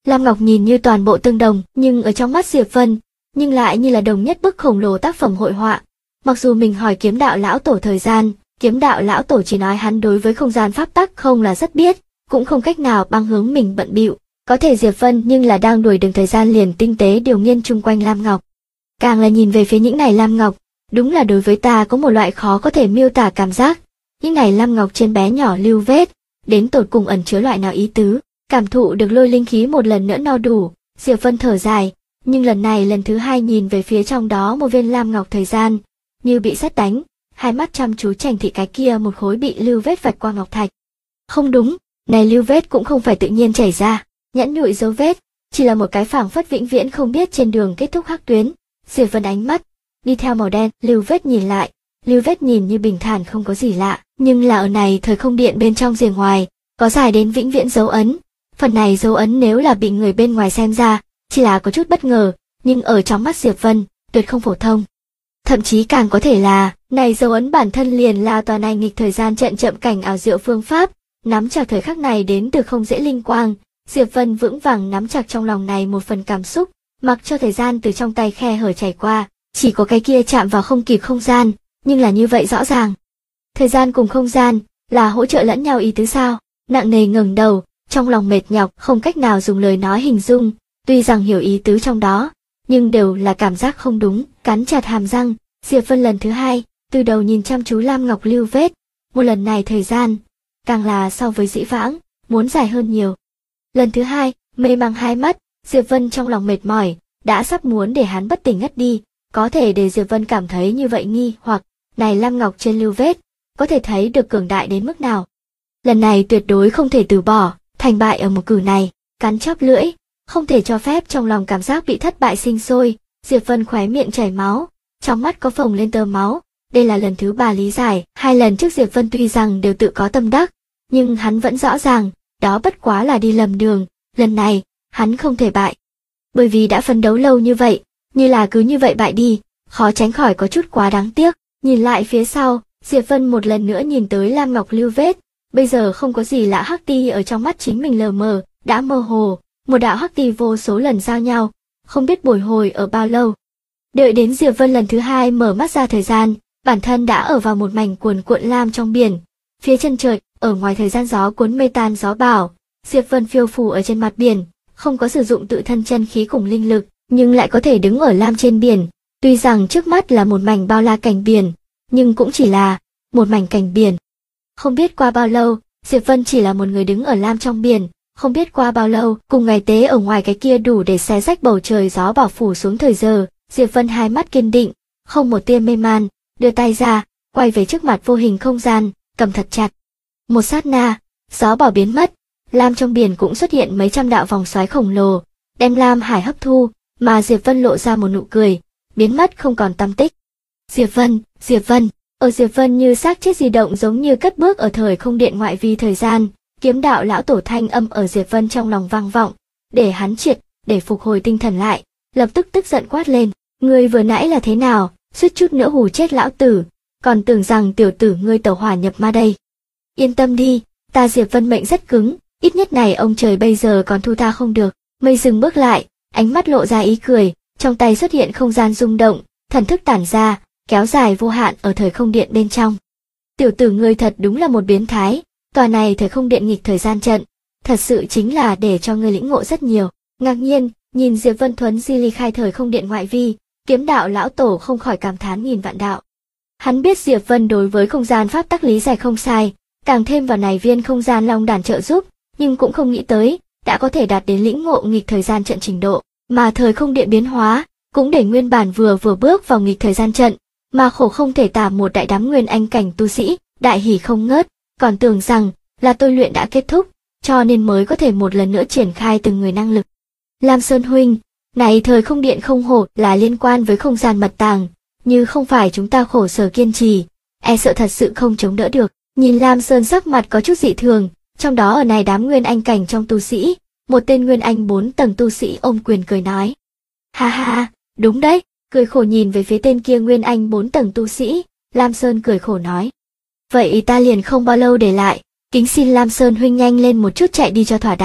Lam Ngọc nhìn như toàn bộ tương đồng, nhưng ở trong mắt Diệp Vân, nhưng lại như là đồng nhất bức khổng lồ tác phẩm hội họa. Mặc dù mình hỏi kiếm đạo lão tổ thời gian, kiếm đạo lão tổ chỉ nói hắn đối với không gian pháp tắc không là rất biết, cũng không cách nào băng hướng mình bận bịu. Có thể Diệp Vân nhưng là đang đuổi đường thời gian liền tinh tế điều nghiên chung quanh Lam Ngọc. Càng là nhìn về phía những này Lam Ngọc, đúng là đối với ta có một loại khó có thể miêu tả cảm giác. Những này Lam Ngọc trên bé nhỏ lưu vết, đến tột cùng ẩn chứa loại nào ý tứ. Cảm thụ được lôi linh khí một lần nữa no đủ, Diệp Vân thở dài, nhưng lần này lần thứ hai nhìn về phía trong đó một viên Lam Ngọc thời gian, như bị sét đánh, hai mắt chăm chú chành thị cái kia một khối bị lưu vết vạch qua ngọc thạch. Không đúng, này lưu vết cũng không phải tự nhiên chảy ra, nhẫn nhụi dấu vết, chỉ là một cái phảng phất vĩnh viễn không biết trên đường kết thúc hắc tuyến. Diệp Vân ánh mắt đi theo màu đen, lưu vết nhìn lại, lưu vết nhìn như bình thản không có gì lạ, nhưng là ở này thời không điện bên trong rìa ngoài, có dài đến vĩnh viễn dấu ấn. Phần này dấu ấn nếu là bị người bên ngoài xem ra, chỉ là có chút bất ngờ, nhưng ở trong mắt Diệp Vân, tuyệt không phổ thông. Thậm chí càng có thể là, này dấu ấn bản thân liền là tòa này nghịch thời gian trận chậm cảnh ảo diệu phương pháp, nắm chặt thời khắc này đến từ không dễ linh quang. Diệp Vân vững vàng nắm chặt trong lòng này một phần cảm xúc, mặc cho thời gian từ trong tay khe hở chảy qua, chỉ có cái kia chạm vào không kịp không gian, nhưng là như vậy rõ ràng. Thời gian cùng không gian, là hỗ trợ lẫn nhau ý tứ sao? Nặng nề ngẩng đầu, trong lòng mệt nhọc không cách nào dùng lời nói hình dung, tuy rằng hiểu ý tứ trong đó, nhưng đều là cảm giác không đúng, cắn chặt hàm răng, Diệp Vân lần thứ hai, từ đầu nhìn chăm chú Lam Ngọc lưu vết, một lần này thời gian, càng là so với dĩ vãng, muốn dài hơn nhiều. Lần thứ hai, mê mang hai mắt, Diệp Vân trong lòng mệt mỏi, đã sắp muốn để hắn bất tỉnh ngất đi, có thể để Diệp Vân cảm thấy như vậy nghi hoặc, này Lam Ngọc trên lưu vết, có thể thấy được cường đại đến mức nào. Lần này tuyệt đối không thể từ bỏ, thành bại ở một cử này, cắn chóp lưỡi, không thể cho phép trong lòng cảm giác bị thất bại sinh sôi. Diệp Vân khóe miệng chảy máu, trong mắt có phồng lên tơ máu, đây là lần thứ 3 lý giải, hai lần trước Diệp Vân tuy rằng đều tự có tâm đắc, nhưng hắn vẫn rõ ràng, đó bất quá là đi lầm đường, lần này, hắn không thể bại. Bởi vì đã phấn đấu lâu như vậy, như là cứ như vậy bại đi, khó tránh khỏi có chút quá đáng tiếc. Nhìn lại phía sau, Diệp Vân một lần nữa nhìn tới Lam Ngọc lưu vết, bây giờ không có gì lạ, hắc ti ở trong mắt chính mình lờ mờ, đã mơ hồ, một đạo hắc ti vô số lần giao nhau, không biết bồi hồi ở bao lâu. Đợi đến Diệp Vân lần thứ hai mở mắt ra thời gian, bản thân đã ở vào một mảnh cuồn cuộn lam trong biển. Phía chân trời, ở ngoài thời gian gió cuốn mây tan gió bão, Diệp Vân phiêu phù ở trên mặt biển, không có sử dụng tự thân chân khí cùng linh lực, nhưng lại có thể đứng ở lam trên biển. Tuy rằng trước mắt là một mảnh bao la cảnh biển, nhưng cũng chỉ là một mảnh cảnh biển. Không biết qua bao lâu, Diệp Vân chỉ là một người đứng ở lam trong biển, không biết qua bao lâu, cùng ngày tế ở ngoài cái kia đủ để xé rách bầu trời gió bão phủ xuống thời giờ, Diệp Vân hai mắt kiên định, không một tia mê man, đưa tay ra, quay về trước mặt vô hình không gian, cầm thật chặt. Một sát na, gió bão biến mất, lam trong biển cũng xuất hiện mấy trăm đạo vòng xoáy khổng lồ, đem lam hải hấp thu, mà Diệp Vân lộ ra một nụ cười, biến mất không còn tăm tích. Diệp Vân, ở Diệp Vân như xác chết di động giống như cất bước ở thời không điện ngoại vi thời gian, kiếm đạo lão tổ thanh âm ở Diệp Vân trong lòng vang vọng, để hắn triệt, để phục hồi tinh thần lại, lập tức tức giận quát lên, ngươi vừa nãy là thế nào, suýt chút nữa hù chết lão tử, còn tưởng rằng tiểu tử ngươi tẩu hỏa nhập ma đây. Yên tâm đi, ta Diệp Vân mệnh rất cứng, ít nhất này ông trời bây giờ còn thu ta không được. Mây dừng bước lại, ánh mắt lộ ra ý cười, trong tay xuất hiện không gian rung động, thần thức tản ra, kéo dài vô hạn ở thời không điện bên trong. Tiểu tử ngươi thật đúng là một biến thái, tòa này thời không điện nghịch thời gian trận, thật sự chính là để cho ngươi lĩnh ngộ rất nhiều. Ngạc nhiên, nhìn Diệp Vân thuấn di ly khai thời không điện ngoại vi, kiếm đạo lão tổ không khỏi cảm thán nghìn vạn đạo. Hắn biết Diệp Vân đối với không gian pháp tắc lý giải không sai, càng thêm vào này viên không gian long đàn trợ giúp, nhưng cũng không nghĩ tới, đã có thể đạt đến lĩnh ngộ nghịch thời gian trận trình độ, mà thời không điện biến hóa, cũng để nguyên bản vừa bước vào nghịch thời gian trận, mà khổ không thể tả một đại đám nguyên anh cảnh tu sĩ, đại hỉ không ngớt, còn tưởng rằng là tôi luyện đã kết thúc, cho nên mới có thể một lần nữa triển khai từng người năng lực. Lam Sơn huynh, này thời không điện không hổ là liên quan với không gian mật tàng, như không phải chúng ta khổ sở kiên trì, e sợ thật sự không chống đỡ được. Nhìn Lam Sơn sắc mặt có chút dị thường, trong đó ở này đám nguyên anh cảnh trong tu sĩ, một tên nguyên anh 4 tầng tu sĩ ôm quyền cười nói. Ha ha, đúng đấy, cười khổ nhìn về phía tên kia nguyên anh 4 tầng tu sĩ, Lam Sơn cười khổ nói. Vậy ta liền không bao lâu để lại, kính xin Lam Sơn huynh nhanh lên một chút chạy đi cho thỏa đáng.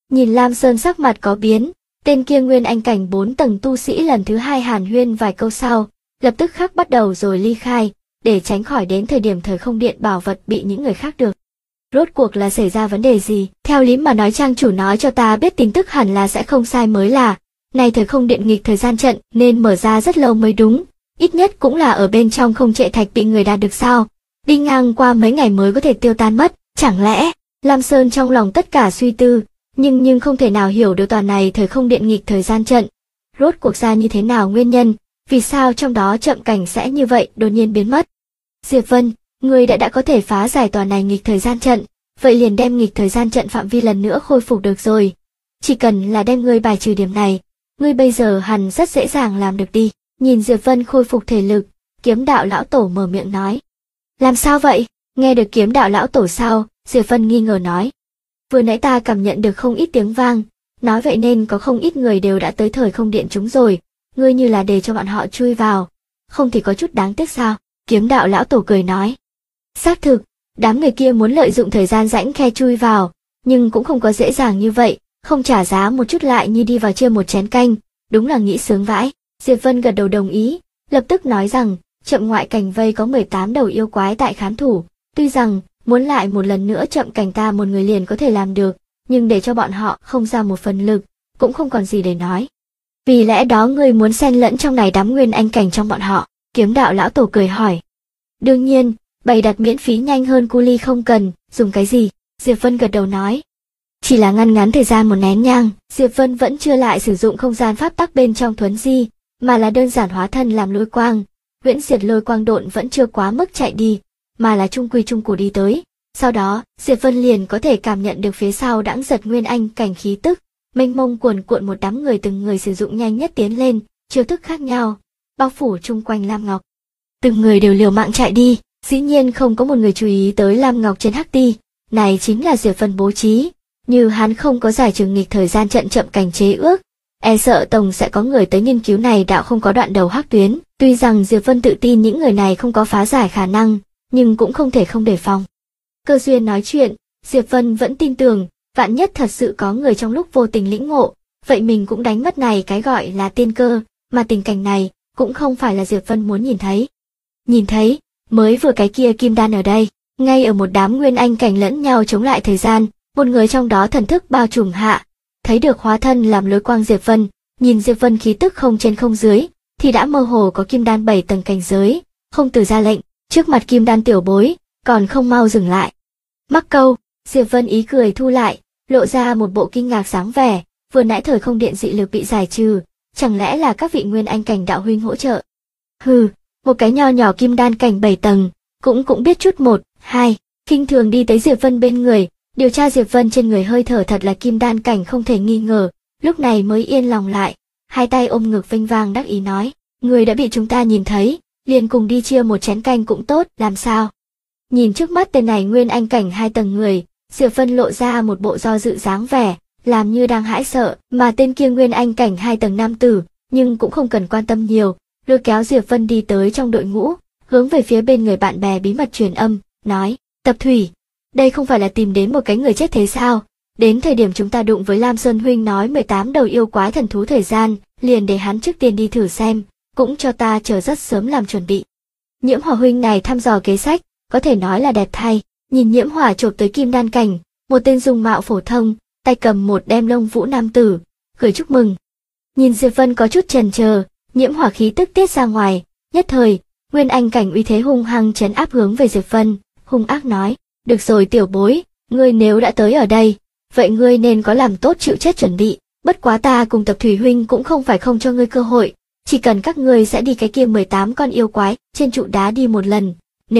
Nhìn Lam Sơn sắc mặt có biến, tên kia nguyên anh cảnh 4 tầng tu sĩ lần thứ hai hàn huyên vài câu sau, lập tức khắc bắt đầu rồi ly khai, để tránh khỏi đến thời điểm thời không điện bảo vật bị những người khác được. Rốt cuộc là xảy ra vấn đề gì? Theo lý mà nói trang chủ nói cho ta biết tin tức hẳn là sẽ không sai mới là, này thời không điện nghịch thời gian trận nên mở ra rất lâu mới đúng, ít nhất cũng là ở bên trong không trệ thạch bị người đạt được sao, đi ngang qua mấy ngày mới có thể tiêu tan mất, chẳng lẽ, Lam Sơn trong lòng tất cả suy tư, nhưng không thể nào hiểu được toàn này thời không điện nghịch thời gian trận. Rốt cuộc ra như thế nào nguyên nhân, vì sao trong đó chậm cảnh sẽ như vậy đột nhiên biến mất. Diệp Vân, ngươi đã có thể phá giải tòa này nghịch thời gian trận, vậy liền đem nghịch thời gian trận phạm vi lần nữa khôi phục được rồi. Chỉ cần là đem ngươi bài trừ điểm này, ngươi bây giờ hẳn rất dễ dàng làm được đi. Nhìn Diệp Vân khôi phục thể lực, kiếm đạo lão tổ mở miệng nói. Làm sao vậy? Nghe được kiếm đạo lão tổ sao? Diệp Vân nghi ngờ nói. Vừa nãy ta cảm nhận được không ít tiếng vang, nói vậy nên có không ít người đều đã tới thời không điện chúng rồi, ngươi như là để cho bọn họ chui vào, không thì có chút đáng tiếc sao? Kiếm đạo lão tổ cười nói. Xác thực, đám người kia muốn lợi dụng thời gian rãnh khe chui vào, nhưng cũng không có dễ dàng như vậy, không trả giá một chút lại như đi vào chia một chén canh, đúng là nghĩ sướng vãi. Diệp Vân gật đầu đồng ý, lập tức nói rằng, chậm ngoại cảnh vây có 18 đầu yêu quái tại khán thủ, tuy rằng, muốn lại một lần nữa chậm cảnh ta một người liền có thể làm được, nhưng để cho bọn họ không ra một phần lực, cũng không còn gì để nói. Vì lẽ đó ngươi muốn xen lẫn trong này đám nguyên anh cảnh trong bọn họ, kiếm đạo lão tổ cười hỏi. Đương nhiên, bày đặt miễn phí nhanh hơn cu ly không cần, dùng cái gì? Diệp Vân gật đầu nói. Chỉ là ngăn ngắn thời gian một nén nhang, Diệp Vân vẫn chưa lại sử dụng không gian pháp tắc bên trong thuấn di, mà là đơn giản hóa thân làm lôi quang, huyễn diệt lôi quang độn vẫn chưa quá mức chạy đi, mà là trung quy trung cụ đi tới. Sau đó, Diệp Vân liền có thể cảm nhận được phía sau đãng giật nguyên anh cảnh khí tức, mênh mông cuồn cuộn một đám người từng người sử dụng nhanh nhất tiến lên, chiêu thức khác nhau, bao phủ chung quanh Lam Ngọc. Từng người đều liều mạng chạy đi, dĩ nhiên không có một người chú ý tới Lam Ngọc trên hắc ti, này chính là Diệp Vân bố trí, như hắn không có giải trừ nghịch thời gian trận chậm cảnh chế ước, e sợ tổng sẽ có người tới nghiên cứu này đạo không có đoạn đầu hắc tuyến, tuy rằng Diệp Vân tự tin những người này không có phá giải khả năng, nhưng cũng không thể không đề phòng. Cơ duyên nói chuyện, Diệp Vân vẫn tin tưởng, vạn nhất thật sự có người trong lúc vô tình lĩnh ngộ, vậy mình cũng đánh mất này cái gọi là tiên cơ, mà tình cảnh này cũng không phải là Diệp Vân muốn nhìn thấy. Nhìn thấy, mới vừa cái kia kim đan ở đây, ngay ở một đám nguyên anh cảnh lẫn nhau chống lại thời gian, một người trong đó thần thức bao trùm hạ, thấy được hóa thân làm lối quang Diệp Vân, nhìn Diệp Vân khí tức không trên không dưới, thì đã mơ hồ có kim đan 7 tầng cảnh giới, không từ ra lệnh, trước mặt kim đan tiểu bối, còn không mau dừng lại. Mắc câu, Diệp Vân ý cười thu lại, lộ ra một bộ kinh ngạc sáng vẻ, vừa nãy thời không điện dị lực bị giải trừ, chẳng lẽ là các vị nguyên anh cảnh đạo huynh hỗ trợ? Hừ, một cái nho nhỏ kim đan cảnh 7 tầng, cũng biết chút một, hai, khinh thường đi tới Diệp Vân bên người, điều tra Diệp Vân trên người hơi thở thật là kim đan cảnh không thể nghi ngờ, lúc này mới yên lòng lại, hai tay ôm ngực vinh vang đắc ý nói, người đã bị chúng ta nhìn thấy, liền cùng đi chia một chén canh cũng tốt, làm sao? Nhìn trước mắt tên này nguyên anh cảnh 2 tầng người, Diệp Vân lộ ra một bộ do dự dáng vẻ, làm như đang hãi sợ, mà tên kia nguyên anh cảnh 2 tầng nam tử, nhưng cũng không cần quan tâm nhiều, lôi kéo Diệp Vân đi tới trong đội ngũ, hướng về phía bên người bạn bè bí mật truyền âm, nói, Tập Thủy, đây không phải là tìm đến một cái người chết thế sao? Đến thời điểm chúng ta đụng với Lam Sơn huynh nói 18 đầu yêu quái thần thú thời gian, liền để hắn trước tiên đi thử xem, cũng cho ta chờ rất sớm làm chuẩn bị. Nhiễm Hỏa huynh này thăm dò kế sách, có thể nói là đẹp thay, nhìn Nhiễm Hỏa chộp tới kim đan cảnh, một tên dung mạo phổ thông, tay cầm một đem lông vũ nam tử, cười chúc mừng. Nhìn Diệp Vân có chút chần chờ, Nhiễm Hỏa khí tức tiết ra ngoài, nhất thời, nguyên anh cảnh uy thế hung hăng trấn áp hướng về Diệp Vân, hung ác nói, được rồi tiểu bối, ngươi nếu đã tới ở đây, vậy ngươi nên có làm tốt chịu chết chuẩn bị, bất quá ta cùng Tập Thủy huynh cũng không phải không cho ngươi cơ hội, chỉ cần các ngươi sẽ đi cái kia 18 con yêu quái trên trụ đá đi một lần,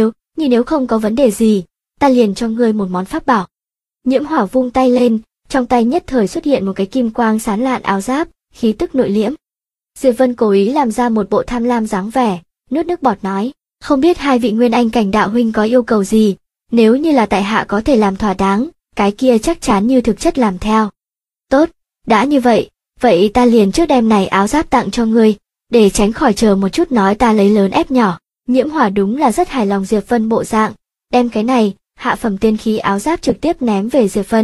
nếu không có vấn đề gì, ta liền cho ngươi một món pháp bảo. Nhiễm Hỏa vung tay lên, trong tay nhất thời xuất hiện một cái kim quang sáng lạn áo giáp, khí tức nội liễm. Diệp Vân cố ý làm ra một bộ tham lam dáng vẻ, nuốt nước bọt nói, không biết hai vị nguyên anh cảnh đạo huynh có yêu cầu gì, nếu như là tại hạ có thể làm thỏa đáng, cái kia chắc chắn như thực chất làm theo. Tốt, đã như vậy ta liền trước đem này áo giáp tặng cho ngươi, để tránh khỏi chờ một chút nói ta lấy lớn ép nhỏ. Nhiễm Hỏa đúng là rất hài lòng Diệp Vân bộ dạng, đem cái này, hạ phẩm tiên khí áo giáp trực tiếp ném về Diệp Vân,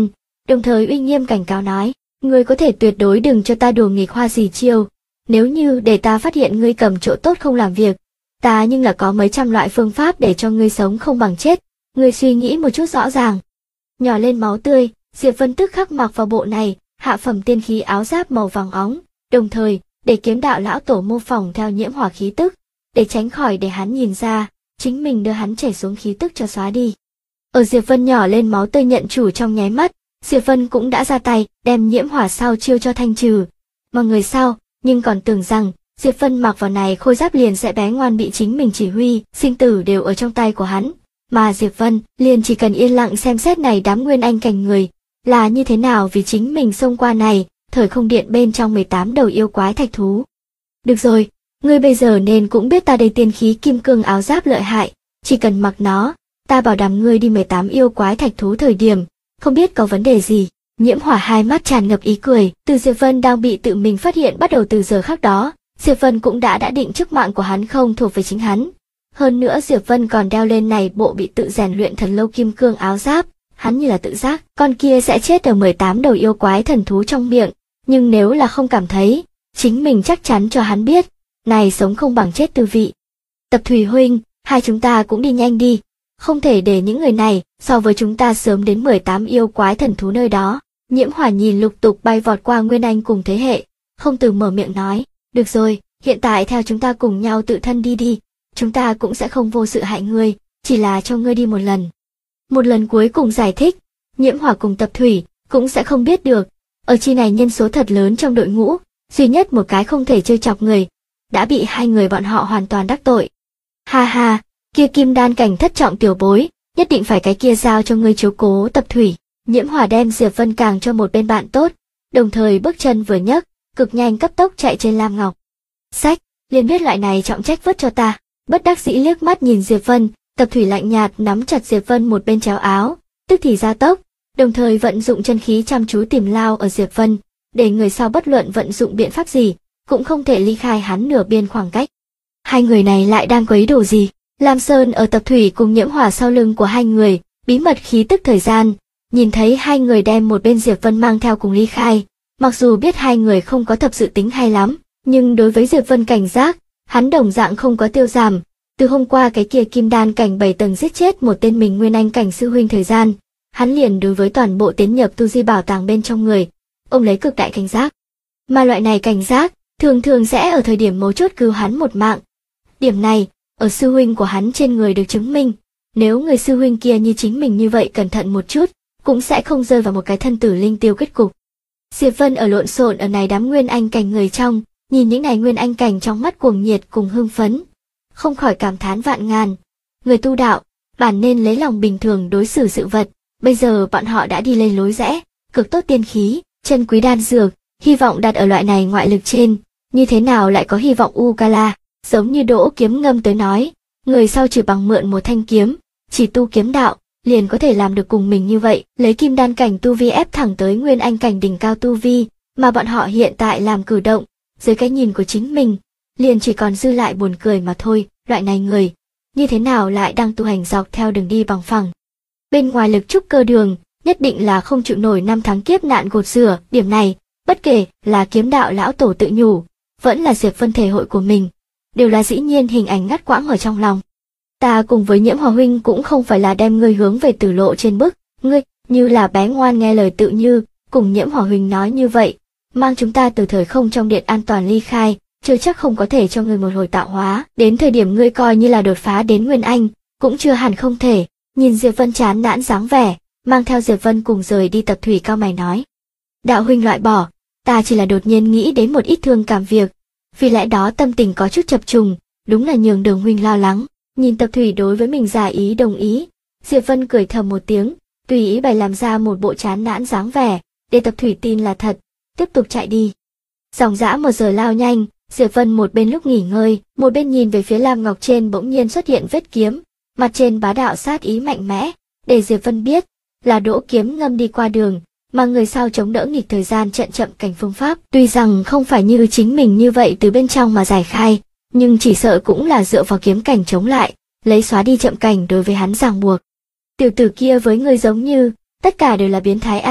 đồng thời uy nghiêm cảnh cáo nói, ngươi có thể tuyệt đối đừng cho ta đùa nghịch hoa gì chiêu, nếu như để ta phát hiện ngươi cầm chỗ tốt không làm việc, ta nhưng là có mấy trăm loại phương pháp để cho ngươi sống không bằng chết, ngươi suy nghĩ một chút rõ ràng. Nhỏ lên máu tươi, Diệp Vân tức khắc mặc vào bộ này, hạ phẩm tiên khí áo giáp màu vàng óng, đồng thời, để kiếm đạo lão tổ mô phỏng theo nhiễm hỏa khí tức, để tránh khỏi để hắn nhìn ra, chính mình đưa hắn chảy xuống khí tức cho xóa đi. Ở Diệp Vân nhỏ lên máu tươi nhận chủ trong nháy mắt, Diệp Vân cũng đã ra tay, đem nhiễm hỏa sau chiêu cho thanh trừ. Mà người sau, nhưng còn tưởng rằng, Diệp Vân mặc vào này khôi giáp liền sẽ bé ngoan bị chính mình chỉ huy, sinh tử đều ở trong tay của hắn. Mà Diệp Vân liền chỉ cần yên lặng xem xét này đám nguyên anh cảnh người, là như thế nào vì chính mình xông qua này, thời không điện bên trong 18 đầu yêu quái thạch thú. Được rồi, ngươi bây giờ nên cũng biết ta đây tiên khí kim cương áo giáp lợi hại, chỉ cần mặc nó, ta bảo đảm ngươi đi 18 yêu quái thạch thú thời điểm, không biết có vấn đề gì. Nhiễm hỏa hai mắt tràn ngập ý cười, từ Diệp Vân đang bị tự mình phát hiện bắt đầu từ giờ khắc đó, Diệp Vân cũng đã định chức mạng của hắn không thuộc về chính hắn. Hơn nữa Diệp Vân còn đeo lên này bộ bị tự rèn luyện thần lâu kim cương áo giáp, hắn như là tự giác, con kia sẽ chết ở 18 đầu yêu quái thần thú trong miệng, nhưng nếu là không cảm thấy, chính mình chắc chắn cho hắn biết, này sống không bằng chết tư vị. Tập Thủy huynh, hai chúng ta cũng đi nhanh đi, không thể để những người này so với chúng ta sớm đến 18 yêu quái thần thú nơi đó. Nhiễm hỏa nhìn lục tục bay vọt qua nguyên anh cùng thế hệ, không từ mở miệng nói, được rồi, hiện tại theo chúng ta cùng nhau tự thân đi đi, chúng ta cũng sẽ không vô sự hại ngươi, chỉ là cho ngươi đi một lần. Một lần cuối cùng giải thích, Nhiễm hỏa cùng Tập Thủy cũng sẽ không biết được, ở chi này nhân số thật lớn trong đội ngũ, duy nhất một cái không thể trêu chọc người, đã bị hai người bọn họ hoàn toàn đắc tội. Ha ha, kia kim đan cảnh thất trọng tiểu bối, nhất định phải cái kia giao cho ngươi chiếu cố. Tập Thủy. Nhiễm hỏa đem Diệp Vân càng cho một bên bạn tốt, đồng thời bước chân vừa nhấc, cực nhanh cấp tốc chạy trên lam ngọc. Sách, liền biết loại này trọng trách vứt cho ta. Bất đắc dĩ liếc mắt nhìn Diệp Vân, Tập Thủy lạnh nhạt nắm chặt Diệp Vân một bên chéo áo, tức thì gia tốc, đồng thời vận dụng chân khí chăm chú tìm lao ở Diệp Vân, để người sau bất luận vận dụng biện pháp gì, cũng không thể ly khai hắn nửa biên khoảng cách. Hai người này lại đang quấy đồ gì? Lam Sơn ở Tập Thủy cùng Nhiễm hỏa sau lưng của hai người, bí mật khí tức thời gian. Nhìn thấy hai người đem một bên Diệp Vân mang theo cùng ly khai, mặc dù biết hai người không có thập sự tính hay lắm, nhưng đối với Diệp Vân cảnh giác, hắn đồng dạng không có tiêu giảm. Từ hôm qua cái kia kim đan cảnh 7 tầng giết chết một tên mình nguyên anh cảnh sư huynh thời gian, hắn liền đối với toàn bộ tiến nhập tu di bảo tàng bên trong người, ông lấy cực đại cảnh giác. Mà loại này cảnh giác, thường thường sẽ ở thời điểm mấu chốt cứu hắn một mạng. Điểm này, ở sư huynh của hắn trên người được chứng minh, nếu người sư huynh kia như chính mình như vậy cẩn thận một chút, cũng sẽ không rơi vào một cái thân tử linh tiêu kết cục. Diệp Vân ở lộn xộn ở này đám nguyên anh cảnh người trong, nhìn những này nguyên anh cảnh trong mắt cuồng nhiệt cùng hưng phấn, không khỏi cảm thán vạn ngàn. Người tu đạo, bản nên lấy lòng bình thường đối xử sự vật, bây giờ bọn họ đã đi lên lối rẽ, cực tốt tiên khí, chân quý đan dược, hy vọng đặt ở loại này ngoại lực trên, như thế nào lại có hy vọng Ukala, giống như Đỗ Kiếm Ngâm tới nói, người sau chỉ bằng mượn một thanh kiếm, chỉ tu kiếm đạo, liền có thể làm được cùng mình như vậy, lấy kim đan cảnh tu vi ép thẳng tới nguyên anh cảnh đỉnh cao tu vi, mà bọn họ hiện tại làm cử động, dưới cái nhìn của chính mình, liền chỉ còn dư lại buồn cười mà thôi, loại này người, như thế nào lại đang tu hành dọc theo đường đi bằng phẳng. Bên ngoài lực trúc cơ đường, nhất định là không chịu nổi 5 tháng kiếp nạn gột rửa, điểm này, bất kể là kiếm đạo lão tổ tự nhủ, vẫn là Diệp Vân thể hội của mình, đều là dĩ nhiên hình ảnh ngắt quãng ở trong lòng. Ta cùng với Nhiễm hỏa huynh cũng không phải là đem ngươi hướng về tử lộ trên bức, ngươi, như là bé ngoan nghe lời tự như, cùng Nhiễm hỏa huynh nói như vậy, mang chúng ta từ thời không trong điện an toàn ly khai, chưa chắc không có thể cho ngươi một hồi tạo hóa, đến thời điểm ngươi coi như là đột phá đến Nguyên Anh, cũng chưa hẳn không thể. Nhìn Diệp Vân chán nản dáng vẻ, mang theo Diệp Vân cùng rời đi. Tập Thủy cao mày nói, đạo huynh loại bỏ, ta chỉ là đột nhiên nghĩ đến một ít thương cảm việc, vì lẽ đó tâm tình có chút chập trùng, đúng là nhường Đường huynh lo lắng. Nhìn Tập Thủy đối với mình giả ý đồng ý, Diệp Vân cười thầm một tiếng, tùy ý bày làm ra một bộ chán nản dáng vẻ, để Tập Thủy tin là thật, tiếp tục chạy đi. Dòng dã 1 giờ lao nhanh, Diệp Vân một bên lúc nghỉ ngơi, một bên nhìn về phía lam ngọc trên bỗng nhiên xuất hiện vết kiếm, mặt trên bá đạo sát ý mạnh mẽ, để Diệp Vân biết là Đỗ Kiếm Ngâm đi qua đường, mà người sau chống đỡ nghịch thời gian trận chậm cảnh phương pháp, tuy rằng không phải như chính mình như vậy từ bên trong mà giải khai, nhưng chỉ sợ cũng là dựa vào kiếm cảnh chống lại, lấy xóa đi chậm cảnh đối với hắn ràng buộc. Tiểu tử kia với người giống như, tất cả đều là biến thái a,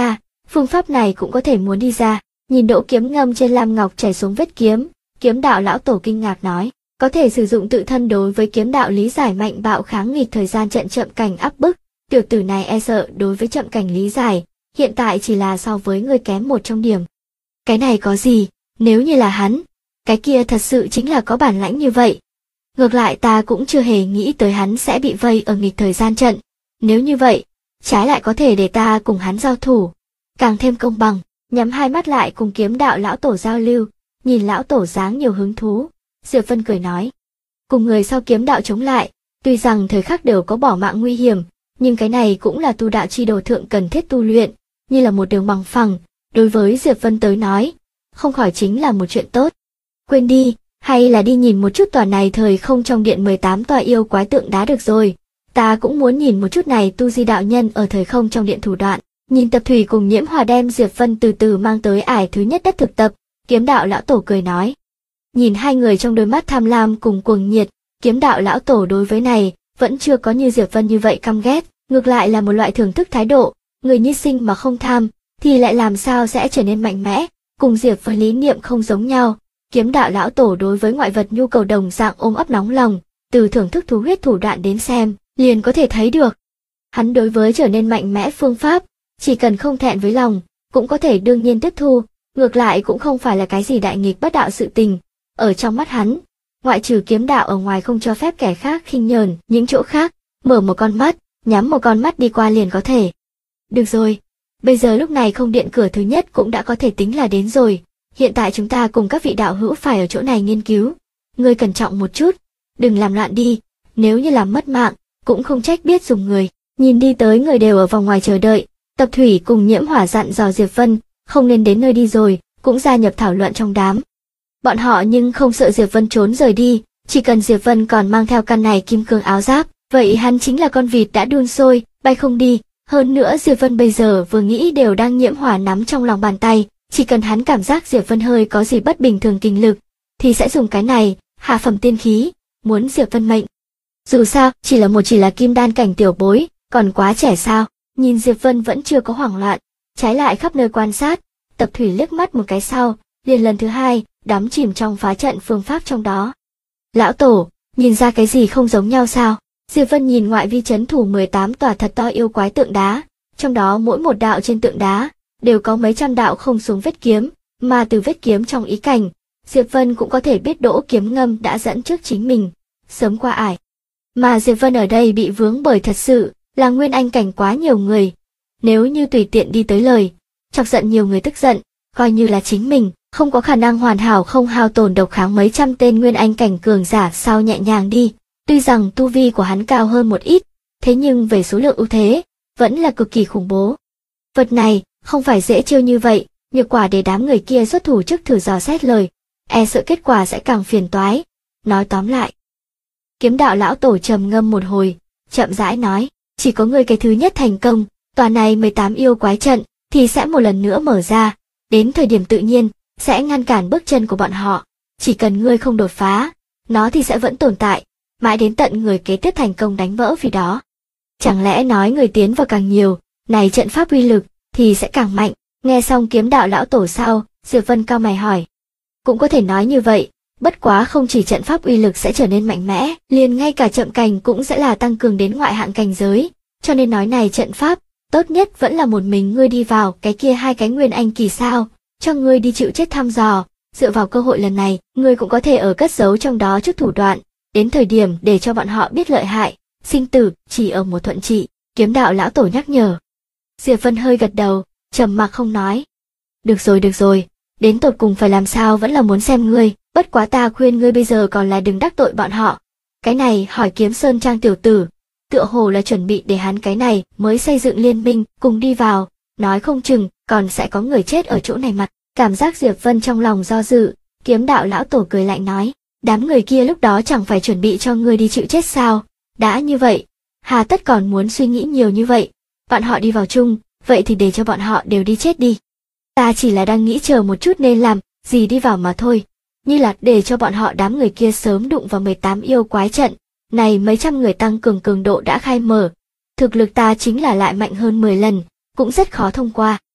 phương pháp này cũng có thể muốn đi ra. Nhìn đỗ kiếm ngâm trên lam ngọc chảy xuống vết kiếm, kiếm đạo lão tổ kinh ngạc nói, có thể sử dụng tự thân đối với kiếm đạo lý giải mạnh bạo kháng nghịch thời gian trận chậm cảnh áp bức, tiểu tử này e sợ đối với chậm cảnh lý giải, hiện tại chỉ là so với người kém một trong điểm. Cái này có gì, nếu như là hắn, cái kia thật sự chính là có bản lãnh như vậy. Ngược lại ta cũng chưa hề nghĩ tới hắn sẽ bị vây ở nghịch thời gian trận, nếu như vậy, trái lại có thể để ta cùng hắn giao thủ, càng thêm công bằng. Nhắm hai mắt lại cùng kiếm đạo lão tổ giao lưu, nhìn lão tổ dáng nhiều hứng thú, Diệp Vân cười nói. Cùng người sau kiếm đạo chống lại, tuy rằng thời khắc đều có bỏ mạng nguy hiểm, nhưng cái này cũng là tu đạo chi đồ thượng cần thiết tu luyện, như là một đường bằng phẳng, đối với Diệp Vân tới nói, không khỏi chính là một chuyện tốt. Quên đi, hay là đi nhìn một chút tòa này thời không trong điện 18 tòa yêu quái tượng đá được rồi, ta cũng muốn nhìn một chút này tu di đạo nhân ở thời không trong điện thủ đoạn. Nhìn Tập Thủy cùng Nhiễm Hòa đem Diệp Vân từ từ mang tới ải thứ nhất đất thực tập, kiếm đạo lão tổ cười nói. Nhìn hai người trong đôi mắt tham lam cùng cuồng nhiệt, kiếm đạo lão tổ đối với này, vẫn chưa có như Diệp Vân như vậy căm ghét, ngược lại là một loại thưởng thức thái độ, người như sinh mà không tham, thì lại làm sao sẽ trở nên mạnh mẽ, cùng Diệp Vân lý niệm không giống nhau. Kiếm đạo lão tổ đối với ngoại vật nhu cầu đồng dạng ôm ấp nóng lòng, từ thưởng thức thú huyết thủ đoạn đến xem, liền có thể thấy được. Hắn đối với trở nên mạnh mẽ phương pháp, chỉ cần không thẹn với lòng, cũng có thể đương nhiên tiếp thu, ngược lại cũng không phải là cái gì đại nghịch bất đạo sự tình. Ở trong mắt hắn, ngoại trừ kiếm đạo ở ngoài không cho phép kẻ khác khinh nhờn, những chỗ khác, mở một con mắt, nhắm một con mắt đi qua liền có thể. Được rồi, bây giờ lúc này không điện cửa thứ nhất cũng đã có thể tính là đến rồi, hiện tại chúng ta cùng các vị đạo hữu phải ở chỗ này nghiên cứu. Ngươi cẩn trọng một chút, đừng làm loạn đi, nếu như làm mất mạng, cũng không trách biết dùng người. Nhìn đi tới người đều ở vòng ngoài chờ đợi, Tập Thủy cùng Nhiễm Hỏa dặn dò Diệp Vân, không nên đến nơi đi rồi, cũng gia nhập thảo luận trong đám. Bọn họ nhưng không sợ Diệp Vân trốn rời đi, chỉ cần Diệp Vân còn mang theo căn này kim cương áo giáp, vậy hắn chính là con vịt đã đun sôi, bay không đi. Hơn nữa Diệp Vân bây giờ vừa nghĩ đều đang Nhiễm Hỏa nắm trong lòng bàn tay, chỉ cần hắn cảm giác Diệp Vân hơi có gì bất bình thường kinh lực, thì sẽ dùng cái này, hạ phẩm tiên khí, muốn Diệp Vân mệnh. Dù sao, chỉ là kim đan cảnh tiểu bối, còn quá trẻ sao. Nhìn Diệp Vân vẫn chưa có hoảng loạn, trái lại khắp nơi quan sát, Tập Thủy liếc mắt một cái sau, liền lần thứ hai, đắm chìm trong phá trận phương pháp trong đó. Lão tổ, nhìn ra cái gì không giống nhau sao? Diệp Vân nhìn ngoại vi trấn thủ 18 tòa thật to yêu quái tượng đá, trong đó mỗi một đạo trên tượng đá, đều có mấy trăm đạo không xuống vết kiếm, mà từ vết kiếm trong ý cảnh, Diệp Vân cũng có thể biết đỗ kiếm ngâm đã dẫn trước chính mình, sớm qua ải. Mà Diệp Vân ở đây bị vướng bởi thật sự, là nguyên anh cảnh quá nhiều người. Nếu như tùy tiện đi tới lời, chọc giận nhiều người tức giận, coi như là chính mình, không có khả năng hoàn hảo không hao tổn độc kháng mấy trăm tên nguyên anh cảnh cường giả sao nhẹ nhàng đi. Tuy rằng tu vi của hắn cao hơn một ít, thế nhưng về số lượng ưu thế, vẫn là cực kỳ khủng bố. Vật này, không phải dễ chiêu như vậy, nhược quả để đám người kia xuất thủ trước thử dò xét lời, e sợ kết quả sẽ càng phiền toái. Nói tóm lại, kiếm đạo lão tổ trầm ngâm một hồi, chậm rãi nói, chỉ có người cái thứ nhất thành công, tòa này 18 yêu quái trận, thì sẽ một lần nữa mở ra, đến thời điểm tự nhiên, sẽ ngăn cản bước chân của bọn họ, chỉ cần ngươi không đột phá, nó thì sẽ vẫn tồn tại, mãi đến tận người kế tiếp thành công đánh vỡ vì đó. Chẳng lẽ nói người tiến vào càng nhiều, này trận pháp uy lực, thì sẽ càng mạnh. Nghe xong kiếm đạo lão tổ sau, Diệp Vân cao mày hỏi. Cũng có thể nói như vậy, bất quá không chỉ trận pháp uy lực sẽ trở nên mạnh mẽ, liền ngay cả chậm cảnh cũng sẽ là tăng cường đến ngoại hạng cảnh giới, cho nên nói này trận pháp, tốt nhất vẫn là một mình ngươi đi vào, cái kia hai cái nguyên anh kỳ sao, cho ngươi đi chịu chết thăm dò, dựa vào cơ hội lần này, ngươi cũng có thể ở cất giấu trong đó chút thủ đoạn, đến thời điểm để cho bọn họ biết lợi hại, sinh tử chỉ ở một thuận trị. Kiếm đạo lão tổ nhắc nhở. Diệp Vân hơi gật đầu, trầm mặc không nói. Được rồi, đến tột cùng phải làm sao vẫn là muốn xem ngươi, bất quá ta khuyên ngươi bây giờ còn là đừng đắc tội bọn họ. Cái này hỏi Kiếm Sơn Trang tiểu tử, tựa hồ là chuẩn bị để hắn cái này mới xây dựng liên minh cùng đi vào, nói không chừng còn sẽ có người chết ở chỗ này mặt. Cảm giác Diệp Vân trong lòng do dự, kiếm đạo lão tổ cười lạnh nói, đám người kia lúc đó chẳng phải chuẩn bị cho ngươi đi chịu chết sao, đã như vậy, hà tất còn muốn suy nghĩ nhiều như vậy, bọn họ đi vào chung, vậy thì để cho bọn họ đều đi chết đi. Ta chỉ là đang nghĩ chờ một chút nên làm gì đi vào mà thôi, như là để cho bọn họ đám người kia sớm đụng vào 18 yêu quái trận, này mấy trăm người tăng cường cường độ đã khai mở, thực lực ta chính là lại mạnh hơn 10 lần, cũng rất khó thông qua.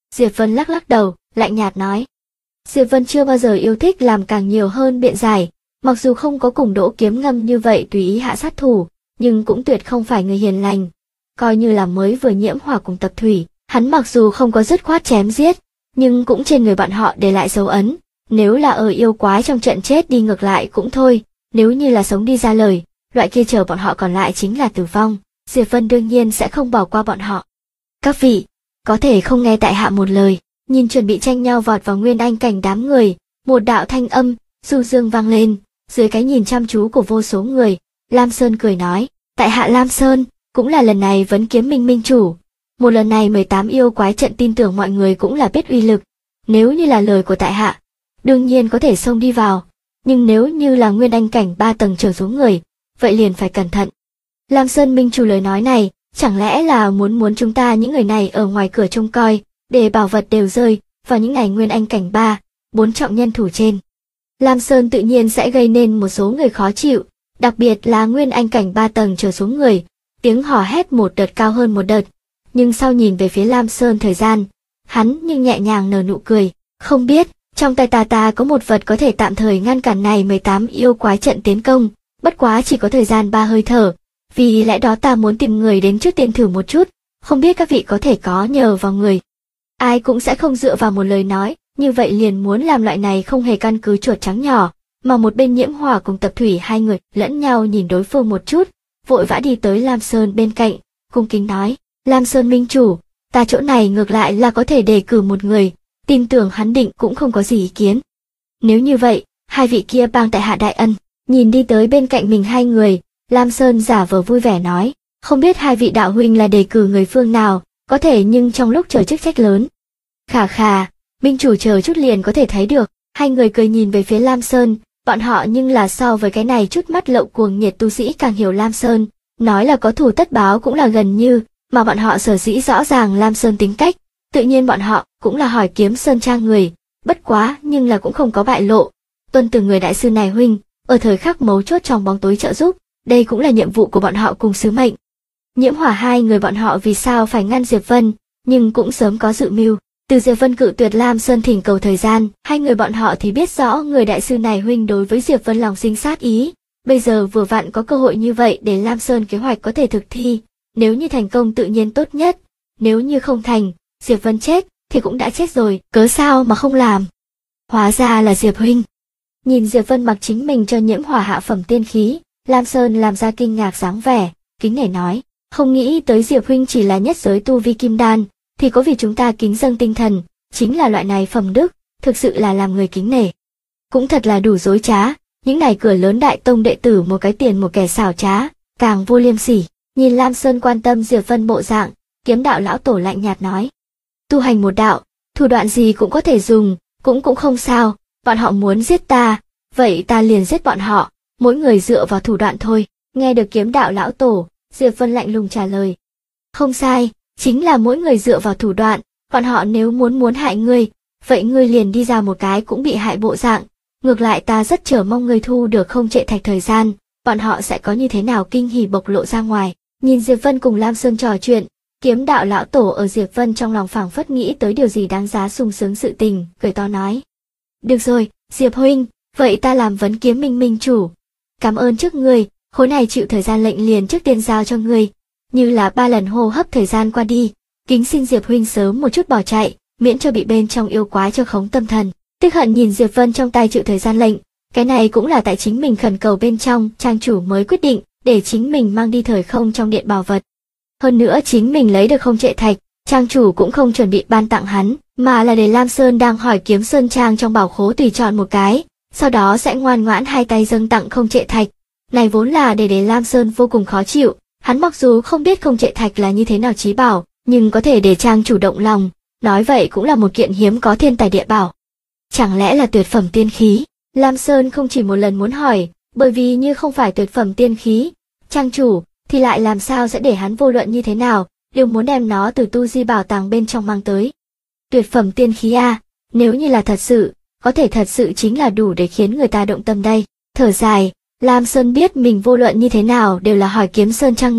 Diệp Vân lắc lắc đầu, lạnh nhạt nói. Diệp Vân chưa bao giờ yêu thích làm càng nhiều hơn biện giải, mặc dù không có cùng Đỗ Kiếm Ngâm như vậy tùy ý hạ sát thủ, nhưng cũng tuyệt không phải người hiền lành. Coi như là mới vừa nhiễm hỏa cùng Tập Thủy, hắn mặc dù không có dứt khoát chém giết, nhưng cũng trên người bọn họ để lại dấu ấn. Nếu là ở yêu quái trong trận chết đi ngược lại cũng thôi, nếu như là sống đi ra lời, loại kia chờ bọn họ còn lại chính là tử vong. Diệp Vân đương nhiên sẽ không bỏ qua bọn họ. Các vị, có thể không nghe tại hạ một lời. Nhìn chuẩn bị tranh nhau vọt vào nguyên anh cảnh đám người, một đạo thanh âm du dương vang lên, dưới cái nhìn chăm chú của vô số người, Lam Sơn cười nói, tại hạ Lam Sơn, cũng là lần này vấn kiếm minh minh chủ. Một lần này 18 yêu quái trận tin tưởng mọi người cũng là biết uy lực, nếu như là lời của tại hạ, đương nhiên có thể xông đi vào, nhưng nếu như là nguyên anh cảnh 3 tầng trở xuống người, vậy liền phải cẩn thận. Lam Sơn minh chủ lời nói này, chẳng lẽ là muốn chúng ta những người này ở ngoài cửa trông coi, để bảo vật đều rơi vào những ngày nguyên anh cảnh 3, 4 trọng nhân thủ trên. Lam Sơn tự nhiên sẽ gây nên một số người khó chịu, đặc biệt là nguyên anh cảnh 3 tầng trở xuống người, tiếng hò hét một đợt cao hơn một đợt, nhưng sau nhìn về phía Lam Sơn thời gian, hắn nhưng nhẹ nhàng nở nụ cười, không biết, trong tay ta có một vật có thể tạm thời ngăn cản này 18 yêu quái trận tiến công, bất quá chỉ có thời gian 3 hơi thở, vì lẽ đó ta muốn tìm người đến trước tiên thử một chút, không biết các vị có thể có nhờ vào người. Ai cũng sẽ không dựa vào một lời nói, như vậy liền muốn làm loại này không hề căn cứ chuột trắng nhỏ, mà một bên Nhiễm Hỏa cùng Tập Thủy hai người lẫn nhau nhìn đối phương một chút, vội vã đi tới Lam Sơn bên cạnh, cung kính nói, Lam Sơn minh chủ, ta chỗ này ngược lại là có thể đề cử một người, tin tưởng hắn định cũng không có gì ý kiến. Nếu như vậy, hai vị kia bang tại hạ đại ân, nhìn đi tới bên cạnh mình hai người, Lam Sơn giả vờ vui vẻ nói, không biết hai vị đạo huynh là đề cử người phương nào, có thể nhưng trong lúc chờ chức trách lớn. Khà khà, minh chủ chờ chút liền có thể thấy được, hai người cười nhìn về phía Lam Sơn, bọn họ nhưng là so với cái này chút mắt lậu cuồng nhiệt tu sĩ càng hiểu Lam Sơn, nói là có thù tất báo cũng là gần như, mà bọn họ sở dĩ rõ ràng Lam Sơn tính cách, tự nhiên bọn họ cũng là hỏi Kiếm Sơn trang người, bất quá nhưng là cũng không có bại lộ, tuân từ người đại sư này huynh, ở thời khắc mấu chốt trong bóng tối trợ giúp, đây cũng là nhiệm vụ của bọn họ cùng sứ mệnh. Nhiễm Hỏa hai người bọn họ vì sao phải ngăn Diệp Vân, nhưng cũng sớm có dự mưu. Từ Diệp Vân cự tuyệt Lam Sơn thỉnh cầu thời gian, hai người bọn họ thì biết rõ người đại sư này huynh đối với Diệp Vân lòng sinh sát ý. Bây giờ vừa vặn có cơ hội như vậy để Lam Sơn kế hoạch có thể thực thi. Nếu như thành công tự nhiên tốt nhất, nếu như không thành, Diệp Vân chết thì cũng đã chết rồi, cớ sao mà không làm. Hóa ra là Diệp huynh. Nhìn Diệp Vân mặc chính mình cho Nhiễm Hỏa hạ phẩm tiên khí, Lam Sơn làm ra kinh ngạc dáng vẻ, kính nể nói, không nghĩ tới Diệp huynh chỉ là nhất giới tu vi kim đan, thì có vì chúng ta kính dâng tinh thần, chính là loại này phẩm đức, thực sự là làm người kính nể. Cũng thật là đủ dối trá, những này cửa lớn đại tông đệ tử một cái tiền một kẻ xảo trá, càng vô liêm sỉ. Nhìn Lam Sơn quan tâm Diệp Vân bộ dạng, Kiếm đạo lão tổ lạnh nhạt nói, tu hành một đạo, thủ đoạn gì cũng có thể dùng, cũng không sao, bọn họ muốn giết ta, vậy ta liền giết bọn họ, mỗi người dựa vào thủ đoạn thôi. Nghe được Kiếm đạo lão tổ, Diệp Vân lạnh lùng trả lời, không sai, chính là mỗi người dựa vào thủ đoạn, bọn họ nếu muốn hại ngươi, vậy ngươi liền đi ra một cái cũng bị hại bộ dạng, ngược lại ta rất chờ mong ngươi thu được không trệ thạch thời gian, bọn họ sẽ có như thế nào kinh hỉ bộc lộ ra ngoài. Nhìn Diệp Vân cùng Lam Sơn trò chuyện, Kiếm đạo lão tổ ở Diệp Vân trong lòng phảng phất nghĩ tới điều gì đáng giá sung sướng sự tình, cười to nói, được rồi, Diệp huynh, vậy ta làm vấn kiếm minh minh chủ, cảm ơn trước ngươi, khối này chịu thời gian lệnh liền trước tiên giao cho ngươi. Như là 3 lần hô hấp thời gian qua đi, kính xin Diệp huynh sớm một chút bỏ chạy, miễn cho bị bên trong yêu quái cho khống tâm thần. Tiếc hận nhìn Diệp Vân trong tay chịu thời gian lệnh, cái này cũng là tại chính mình khẩn cầu bên trong, trang chủ mới quyết định để chính mình mang đi thời không trong điện bảo vật. Hơn nữa chính mình lấy được không trệ thạch, trang chủ cũng không chuẩn bị ban tặng hắn, mà là để Lam Sơn đang hỏi Kiếm Sơn trang trong bảo khố tùy chọn một cái, sau đó sẽ ngoan ngoãn hai tay dâng tặng không trệ thạch. Này vốn là để Lam Sơn vô cùng khó chịu. Hắn mặc dù không biết không trệ thạch là như thế nào chí bảo, nhưng có thể để trang chủ động lòng, nói vậy cũng là một kiện hiếm có thiên tài địa bảo. Chẳng lẽ là tuyệt phẩm tiên khí? Lam Sơn không chỉ một lần muốn hỏi, bởi vì như không phải tuyệt phẩm tiên khí, trang chủ, thì lại làm sao sẽ để hắn vô luận như thế nào, đều muốn đem nó từ tu di bảo tàng bên trong mang tới. Tuyệt phẩm tiên khí a, nếu như là thật sự, có thể thật sự chính là đủ để khiến người ta động tâm đây. Thở dài, Lam Sơn biết mình vô luận như thế nào đều là hỏi Kiếm Sơn trang người,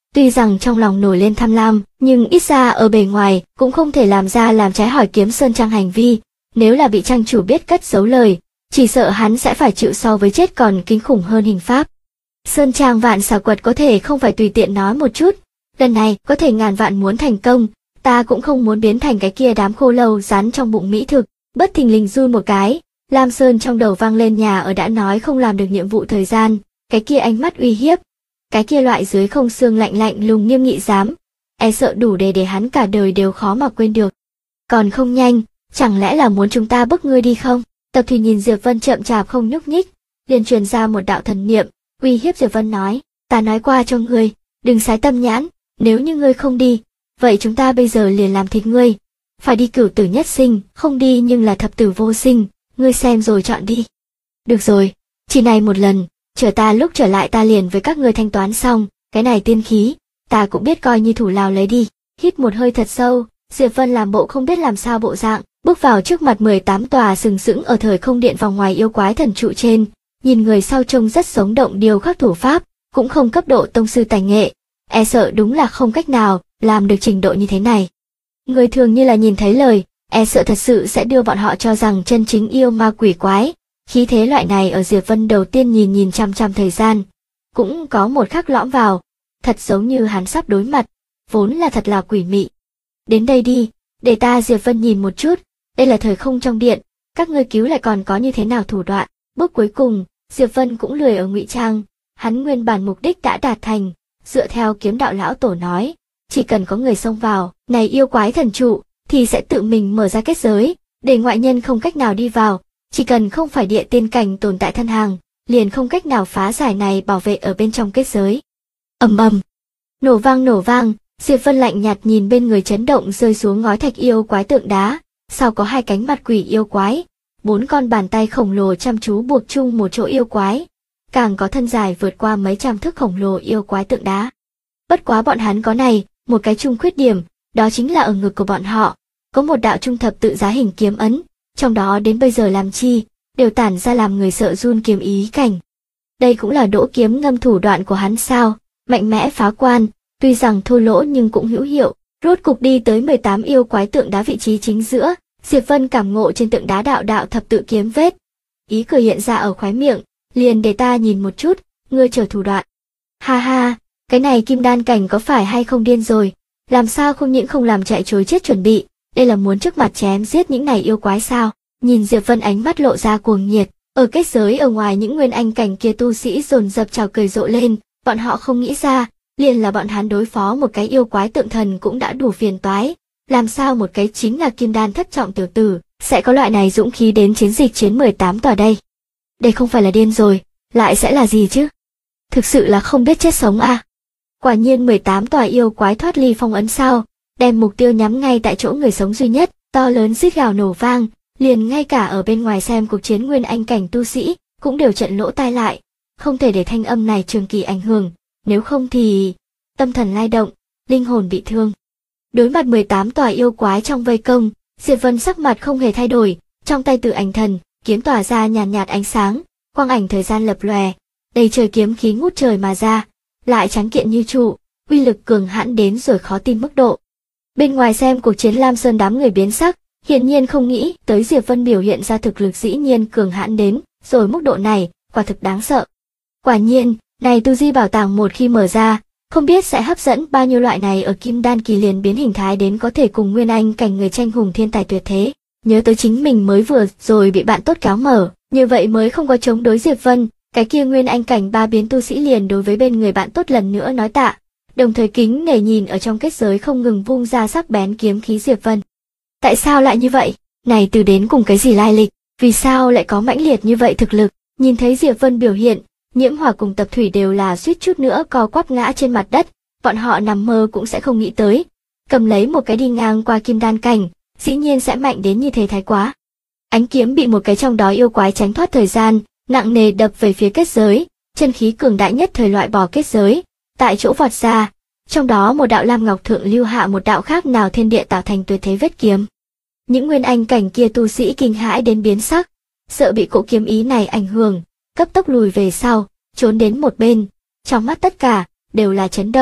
Tuy rằng trong lòng nổi lên tham lam, nhưng ít ra ở bề ngoài cũng không thể làm ra làm trái hỏi kiếm Sơn Trang hành vi. Nếu là bị trang chủ biết cất giấu lời, chỉ sợ hắn sẽ phải chịu so với chết còn kinh khủng hơn hình pháp. Sơn Trang Vạn Xà Quật có thể không phải tùy tiện nói một chút, lần này có thể ngàn vạn muốn thành công, ta cũng không muốn biến thành cái kia đám khô lâu rắn trong bụng mỹ thực. Bất thình lình run một cái, Lam Sơn trong đầu vang lên nhà ở đã nói không làm được nhiệm vụ thời gian, cái kia ánh mắt uy hiếp, cái kia loại dưới không xương lạnh lạnh lùng nghiêm nghị dám, e sợ đủ để hắn cả đời đều khó mà quên được. Còn không nhanh, chẳng lẽ là muốn chúng ta bức ngươi đi không? Tập Thủy nhìn Diệp Vân chậm chạp không nhúc nhích, liền truyền ra một đạo thần niệm, uy hiếp Diệp Vân nói, ta nói qua cho ngươi, đừng sái tâm nhãn, nếu như ngươi không đi, vậy chúng ta bây giờ liền làm thịt ngươi. Phải đi cửu tử nhất sinh, không đi nhưng là thập tử vô sinh, ngươi xem rồi chọn đi. Được rồi, chỉ này một lần, chờ ta lúc trở lại ta liền với các ngươi thanh toán xong, cái này tiên khí, ta cũng biết coi như thủ lao lấy đi. Hít một hơi thật sâu, Diệp Vân làm bộ không biết làm sao bộ dạng, bước vào trước mặt 18 tòa sừng sững ở thời không điện vòng ngoài yêu quái thần trụ trên, nhìn người sau trông rất sống động điều khắc thủ pháp, cũng không cấp độ tông sư tài nghệ, e sợ đúng là không cách nào làm được trình độ như thế này. Người thường như là nhìn thấy lời, e sợ thật sự sẽ đưa bọn họ cho rằng chân chính yêu ma quỷ quái. Khí thế loại này ở Diệp Vân đầu tiên nhìn chăm chăm thời gian, cũng có một khắc lõm vào, thật giống như hắn sắp đối mặt, vốn là thật là quỷ mị. Đến đây đi, để ta Diệp Vân nhìn một chút, đây là thời không trong điện, các ngươi cứu lại còn có như thế nào thủ đoạn. Bước cuối cùng, Diệp Vân cũng lười ở ngụy trang, hắn nguyên bản mục đích đã đạt thành, dựa theo kiếm đạo lão tổ nói, chỉ cần có người xông vào, này yêu quái thần trụ, thì sẽ tự mình mở ra kết giới, để ngoại nhân không cách nào đi vào, chỉ cần không phải địa tiên cảnh tồn tại thân hàng, liền không cách nào phá giải này bảo vệ ở bên trong kết giới. Ầm ầm, nổ vang, Diệp Vân lạnh nhạt nhìn bên người chấn động rơi xuống ngói thạch yêu quái tượng đá, sau có hai cánh mặt quỷ yêu quái, 4 con bàn tay khổng lồ chăm chú buộc chung một chỗ yêu quái, càng có thân dài vượt qua mấy trăm thước khổng lồ yêu quái tượng đá. Bất quá bọn hắn có này, một cái chung khuyết điểm, đó chính là ở ngực của bọn họ, có một đạo trung thập tự giá hình kiếm ấn, trong đó đến bây giờ làm chi, đều tản ra làm người sợ run kiếm ý cảnh. Đây cũng là Đỗ Kiếm Ngâm thủ đoạn của hắn sao, mạnh mẽ phá quan, tuy rằng thô lỗ nhưng cũng hữu hiệu, rốt cục đi tới 18 yêu quái tượng đá vị trí chính giữa, Diệp Vân cảm ngộ trên tượng đá đạo thập tự kiếm vết. Ý cười hiện ra ở khóe miệng, liền để ta nhìn một chút, ngươi chờ thủ đoạn. Ha ha, cái này kim đan cảnh có phải hay không điên rồi, làm sao không những không làm chạy trối chết chuẩn bị, đây là muốn trước mặt chém giết những này yêu quái sao? Nhìn Diệp Vân ánh mắt lộ ra cuồng nhiệt, ở kết giới ở ngoài những nguyên anh cảnh kia tu sĩ dồn dập chào cười rộ lên, bọn họ không nghĩ ra, liền là bọn hắn đối phó một cái yêu quái tượng thần cũng đã đủ phiền toái, làm sao một cái chính là kim đan thất trọng tiểu tử, sẽ có loại này dũng khí đến chiến dịch chiến 18 tòa đây. Đây không phải là điên rồi, lại sẽ là gì chứ? Thực sự là không biết chết sống à? Quả nhiên 18 tòa yêu quái thoát ly phong ấn sao, đem mục tiêu nhắm ngay tại chỗ người sống duy nhất, to lớn rít gào nổ vang, liền ngay cả ở bên ngoài xem cuộc chiến nguyên anh cảnh tu sĩ, cũng đều trận lỗ tai lại, không thể để thanh âm này trường kỳ ảnh hưởng, nếu không thì tâm thần lay động, linh hồn bị thương. Đối mặt 18 tòa yêu quái trong vây công, Diệp Vân sắc mặt không hề thay đổi, trong tay Tử Ảnh Thần kiếm tỏa ra nhàn nhạt ánh sáng, quang ảnh thời gian lập lòe, đầy trời kiếm khí ngút trời mà ra, lại trắng kiện như trụ, uy lực cường hãn đến rồi khó tin mức độ. Bên ngoài xem cuộc chiến Lam Sơn đám người biến sắc, hiển nhiên không nghĩ tới Diệp Vân biểu hiện ra thực lực dĩ nhiên cường hãn đến rồi mức độ này, quả thực đáng sợ. Quả nhiên, này tu di bảo tàng một khi mở ra, không biết sẽ hấp dẫn bao nhiêu loại này ở kim đan kỳ liền biến hình thái đến có thể cùng nguyên anh cảnh người tranh hùng thiên tài tuyệt thế. Nhớ tới chính mình mới vừa rồi bị bạn tốt kéo mở, như vậy mới không có chống đối Diệp Vân, cái kia nguyên anh cảnh 3 biến tu sĩ liền đối với bên người bạn tốt lần nữa nói tạ, đồng thời kính nể nhìn ở trong kết giới không ngừng vung ra sắc bén kiếm khí Diệp Vân. Tại sao lại như vậy? Này từ đến cùng cái gì lai lịch? Vì sao lại có mãnh liệt như vậy thực lực? Nhìn thấy Diệp Vân biểu hiện, Nhiễm Hỏa cùng Tập Thủy đều là suýt chút nữa co quắp ngã trên mặt đất, bọn họ nằm mơ cũng sẽ không nghĩ tới, cầm lấy một cái đi ngang qua kim đan cảnh, dĩ nhiên sẽ mạnh đến như thế thái quá. Ánh kiếm bị một cái trong đó yêu quái tránh thoát thời gian, nặng nề đập về phía kết giới, chân khí cường đại nhất thời loại bỏ kết giới, tại chỗ vọt ra, trong đó một đạo lam ngọc thượng lưu hạ một đạo khác nào thiên địa tạo thành tuyệt thế vết kiếm. Những nguyên anh cảnh kia tu sĩ kinh hãi đến biến sắc, sợ bị cỗ kiếm ý này ảnh hưởng, cấp tốc lùi về sau, trốn đến một bên, trong mắt tất cả đều là chấn động,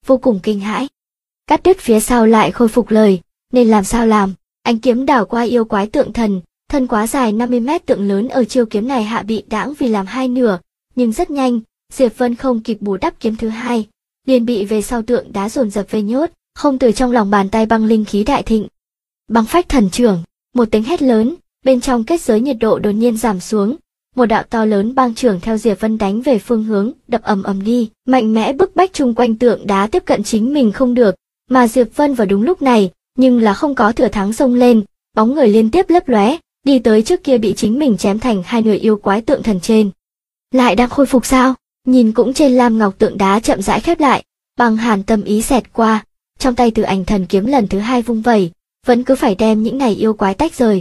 vô cùng kinh hãi. Cắt đứt phía sau lại khôi phục lời, nên làm sao làm? Ánh kiếm đảo qua yêu quái tượng thần, thân quá dài 50 mét tượng lớn ở chiêu kiếm này hạ bị đãng vì làm hai nửa, nhưng rất nhanh, Diệp Vân không kịp bù đắp kiếm thứ hai, liền bị về sau tượng đá dồn dập vây nhốt, không từ trong lòng bàn tay băng linh khí đại thịnh. Băng phách thần trưởng, một tiếng hét lớn, bên trong kết giới nhiệt độ đột nhiên giảm xuống, một đạo to lớn băng trưởng theo Diệp Vân đánh về phương hướng, đập ầm ầm đi, mạnh mẽ bức bách chung quanh tượng đá tiếp cận chính mình không được, mà Diệp Vân vào đúng lúc này, nhưng là không có thừa thắng xông lên, bóng người liên tiếp lấp lóe, đi tới trước kia bị chính mình chém thành hai nửa yêu quái tượng thần trên. Lại đang khôi phục sao? Nhìn cũng trên lam ngọc tượng đá chậm rãi khép lại, băng hàn tâm ý xẹt qua, trong tay Tử Ảnh Thần kiếm lần thứ hai vung vẩy, vẫn cứ phải đem những này yêu quái tách rời.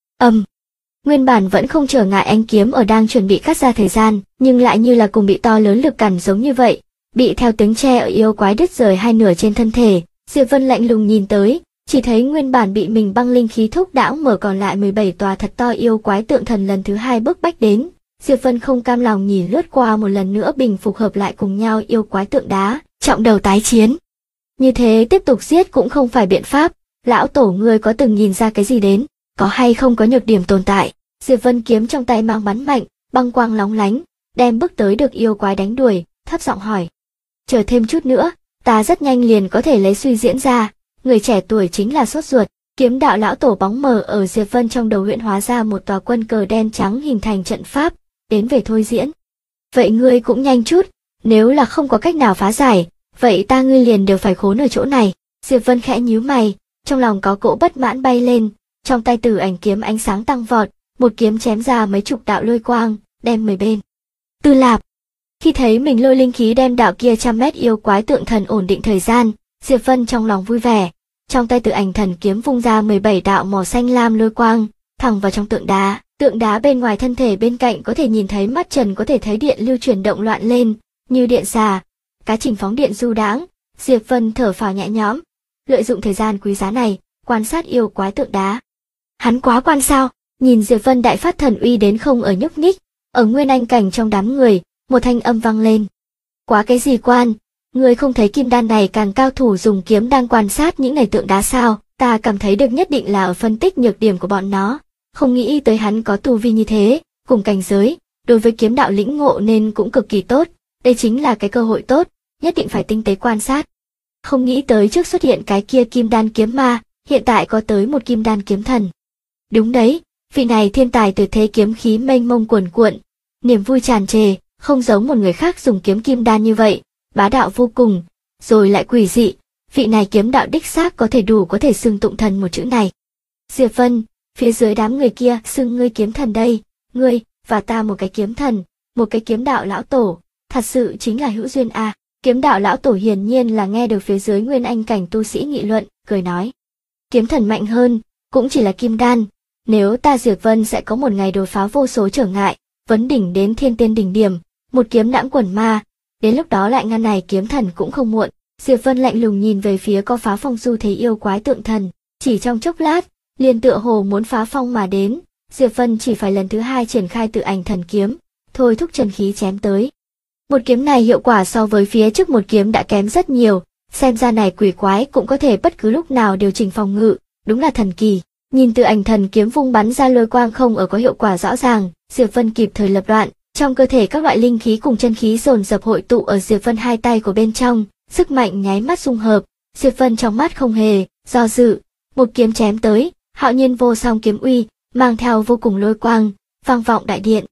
Nguyên bản vẫn không trở ngại ánh kiếm ở đang chuẩn bị cắt ra thời gian, nhưng lại như là cùng bị to lớn lực cản giống như vậy, bị theo tiếng tre ở yêu quái đứt rời hai nửa trên thân thể. Diệp Vân lạnh lùng nhìn tới, chỉ thấy nguyên bản bị mình băng linh khí thúc đãng mở còn lại 17 tòa thật to yêu quái tượng thần lần thứ hai bức bách đến. Diệp Vân không cam lòng nhìn lướt qua một lần nữa bình phục hợp lại cùng nhau yêu quái tượng đá, trọng đầu tái chiến. Như thế tiếp tục giết cũng không phải biện pháp, lão tổ ngươi có từng nhìn ra cái gì đến, có hay không có nhược điểm tồn tại? Diệp Vân kiếm trong tay mang bắn mạnh, băng quang lóng lánh, đem bước tới được yêu quái đánh đuổi, thấp giọng hỏi. Chờ thêm chút nữa, ta rất nhanh liền có thể lấy suy diễn ra, người trẻ tuổi chính là sốt ruột. Kiếm đạo lão tổ bóng mờ ở Diệp Vân trong đầu huyễn hóa ra một tòa quân cờ đen trắng hình thành trận pháp, đến về thôi diễn. Vậy ngươi cũng nhanh chút, nếu là không có cách nào phá giải, vậy ta ngươi liền đều phải khốn ở chỗ này. Diệp Vân khẽ nhíu mày, trong lòng có cỗ bất mãn bay lên, trong tay Tử Ảnh kiếm ánh sáng tăng vọt, một kiếm chém ra mấy chục đạo lôi quang, đem 10 bên. Tư Lạp. Khi thấy mình lôi linh khí đem đạo kia 100 mét yêu quái tượng thần ổn định thời gian, Diệp Vân trong lòng vui vẻ, trong tay Tử Ảnh thần kiếm vung ra 17 đạo màu xanh lam lôi quang, thẳng vào trong tượng đá. Tượng đá bên ngoài thân thể bên cạnh có thể nhìn thấy mắt trần có thể thấy điện lưu chuyển động loạn lên, như điện xà, cá trình phóng điện du đãng. Diệp Vân thở phào nhẹ nhõm, lợi dụng thời gian quý giá này, quan sát yêu quái tượng đá. Hắn quá quan sao? Nhìn Diệp Vân đại phát thần uy đến không ở nhúc nhích, ở nguyên anh cảnh trong đám người, một thanh âm vang lên. Quá cái gì quan? Ngươi không thấy kim đan này càng cao thủ dùng kiếm đang quan sát những này tượng đá sao? Ta cảm thấy được nhất định là ở phân tích nhược điểm của bọn nó. Không nghĩ tới hắn có tu vi như thế, cùng cảnh giới, đối với kiếm đạo lĩnh ngộ nên cũng cực kỳ tốt, đây chính là cái cơ hội tốt, nhất định phải tinh tế quan sát. Không nghĩ tới trước xuất hiện cái kia kim đan kiếm ma, hiện tại có tới một kim đan kiếm thần. Đúng đấy, vị này thiên tài tuyệt thế kiếm khí mênh mông cuồn cuộn, niềm vui tràn trề, không giống một người khác dùng kiếm kim đan như vậy, bá đạo vô cùng, rồi lại quỷ dị, vị này kiếm đạo đích xác có thể đủ có thể xưng tụng thần một chữ này. Diệp Vân, phía dưới đám người kia xưng ngươi kiếm thần đây, ngươi và ta một cái kiếm thần, một cái kiếm đạo lão tổ, thật sự chính là hữu duyên à. Kiếm đạo lão tổ hiển nhiên là nghe được phía dưới nguyên anh cảnh tu sĩ nghị luận, cười nói. Kiếm thần mạnh hơn, cũng chỉ là kim đan, nếu ta Diệp Vân sẽ có một ngày đột phá vô số trở ngại, vấn đỉnh đến thiên tiên đỉnh điểm, một kiếm đãng quần ma, đến lúc đó lại ngăn này kiếm thần cũng không muộn. Diệp Vân lạnh lùng nhìn về phía có phá phong du thế yêu quái tượng thần, chỉ trong chốc lát, liền tựa hồ muốn phá phong mà đến, Diệp Vân chỉ phải lần thứ hai triển khai Tử Ảnh thần kiếm, thôi thúc chân khí chém tới. Một kiếm này hiệu quả so với phía trước một kiếm đã kém rất nhiều, xem ra này quỷ quái cũng có thể bất cứ lúc nào điều chỉnh phòng ngự, đúng là thần kỳ. Nhìn Tử Ảnh thần kiếm vung bắn ra lôi quang không ở có hiệu quả rõ ràng, Diệp Vân kịp thời lập đoạn, trong cơ thể các loại linh khí cùng chân khí dồn dập hội tụ ở Diệp Vân hai tay của bên trong, sức mạnh nháy mắt dung hợp, Diệp Vân trong mắt không hề do dự, một kiếm chém tới, hạo nhiên vô song kiếm uy, mang theo vô cùng lôi quang, vang vọng đại điện.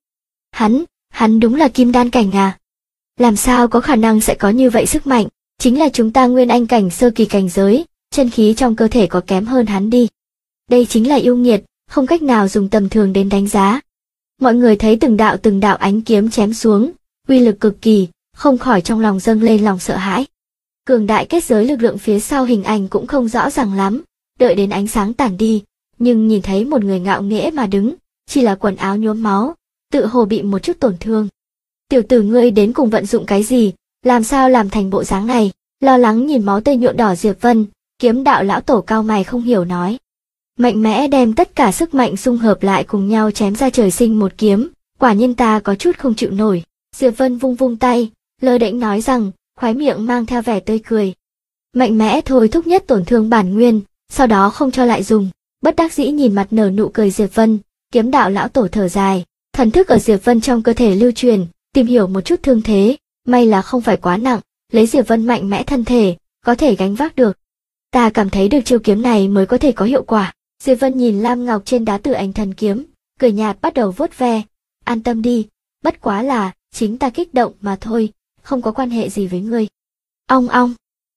Hắn đúng là kim đan cảnh à? Làm sao có khả năng sẽ có như vậy sức mạnh, chính là chúng ta nguyên anh cảnh sơ kỳ cảnh giới, chân khí trong cơ thể có kém hơn hắn đi. Đây chính là yêu nghiệt, không cách nào dùng tầm thường đến đánh giá. Mọi người thấy từng đạo ánh kiếm chém xuống, uy lực cực kỳ, không khỏi trong lòng dâng lên lòng sợ hãi. Cường đại kết giới lực lượng phía sau hình ảnh cũng không rõ ràng lắm, đợi đến ánh sáng tản đi, nhưng nhìn thấy một người ngạo nghễ mà đứng, chỉ là quần áo nhuốm máu, tự hồ bị một chút tổn thương. Tiểu tử ngươi đến cùng vận dụng cái gì, làm sao làm thành bộ dáng này? Lo lắng nhìn máu tươi nhuộm đỏ Diệp Vân, kiếm đạo lão tổ cao mày không hiểu nói. Mạnh mẽ đem tất cả sức mạnh xung hợp lại cùng nhau chém ra trời sinh một kiếm, quả nhiên ta có chút không chịu nổi. Diệp Vân vung tay, lơ đễnh nói rằng, khóe miệng mang theo vẻ tươi cười. mạnh mẽ thôi thúc nhất tổn thương bản nguyên, sau đó không cho lại dùng. Bất đắc dĩ nhìn mặt nở nụ cười Diệp Vân, kiếm đạo lão tổ thở dài, thần thức ở Diệp Vân trong cơ thể lưu truyền, tìm hiểu một chút thương thế, may là không phải quá nặng, lấy Diệp Vân mạnh mẽ thân thể, có thể gánh vác được. Ta cảm thấy được chiêu kiếm này mới có thể có hiệu quả. Diệp Vân nhìn lam ngọc trên đá Tử Ảnh Thần Kiếm, cười nhạt bắt đầu vuốt ve, an tâm đi, bất quá là chính ta kích động mà thôi, không có quan hệ gì với ngươi. Ong ong.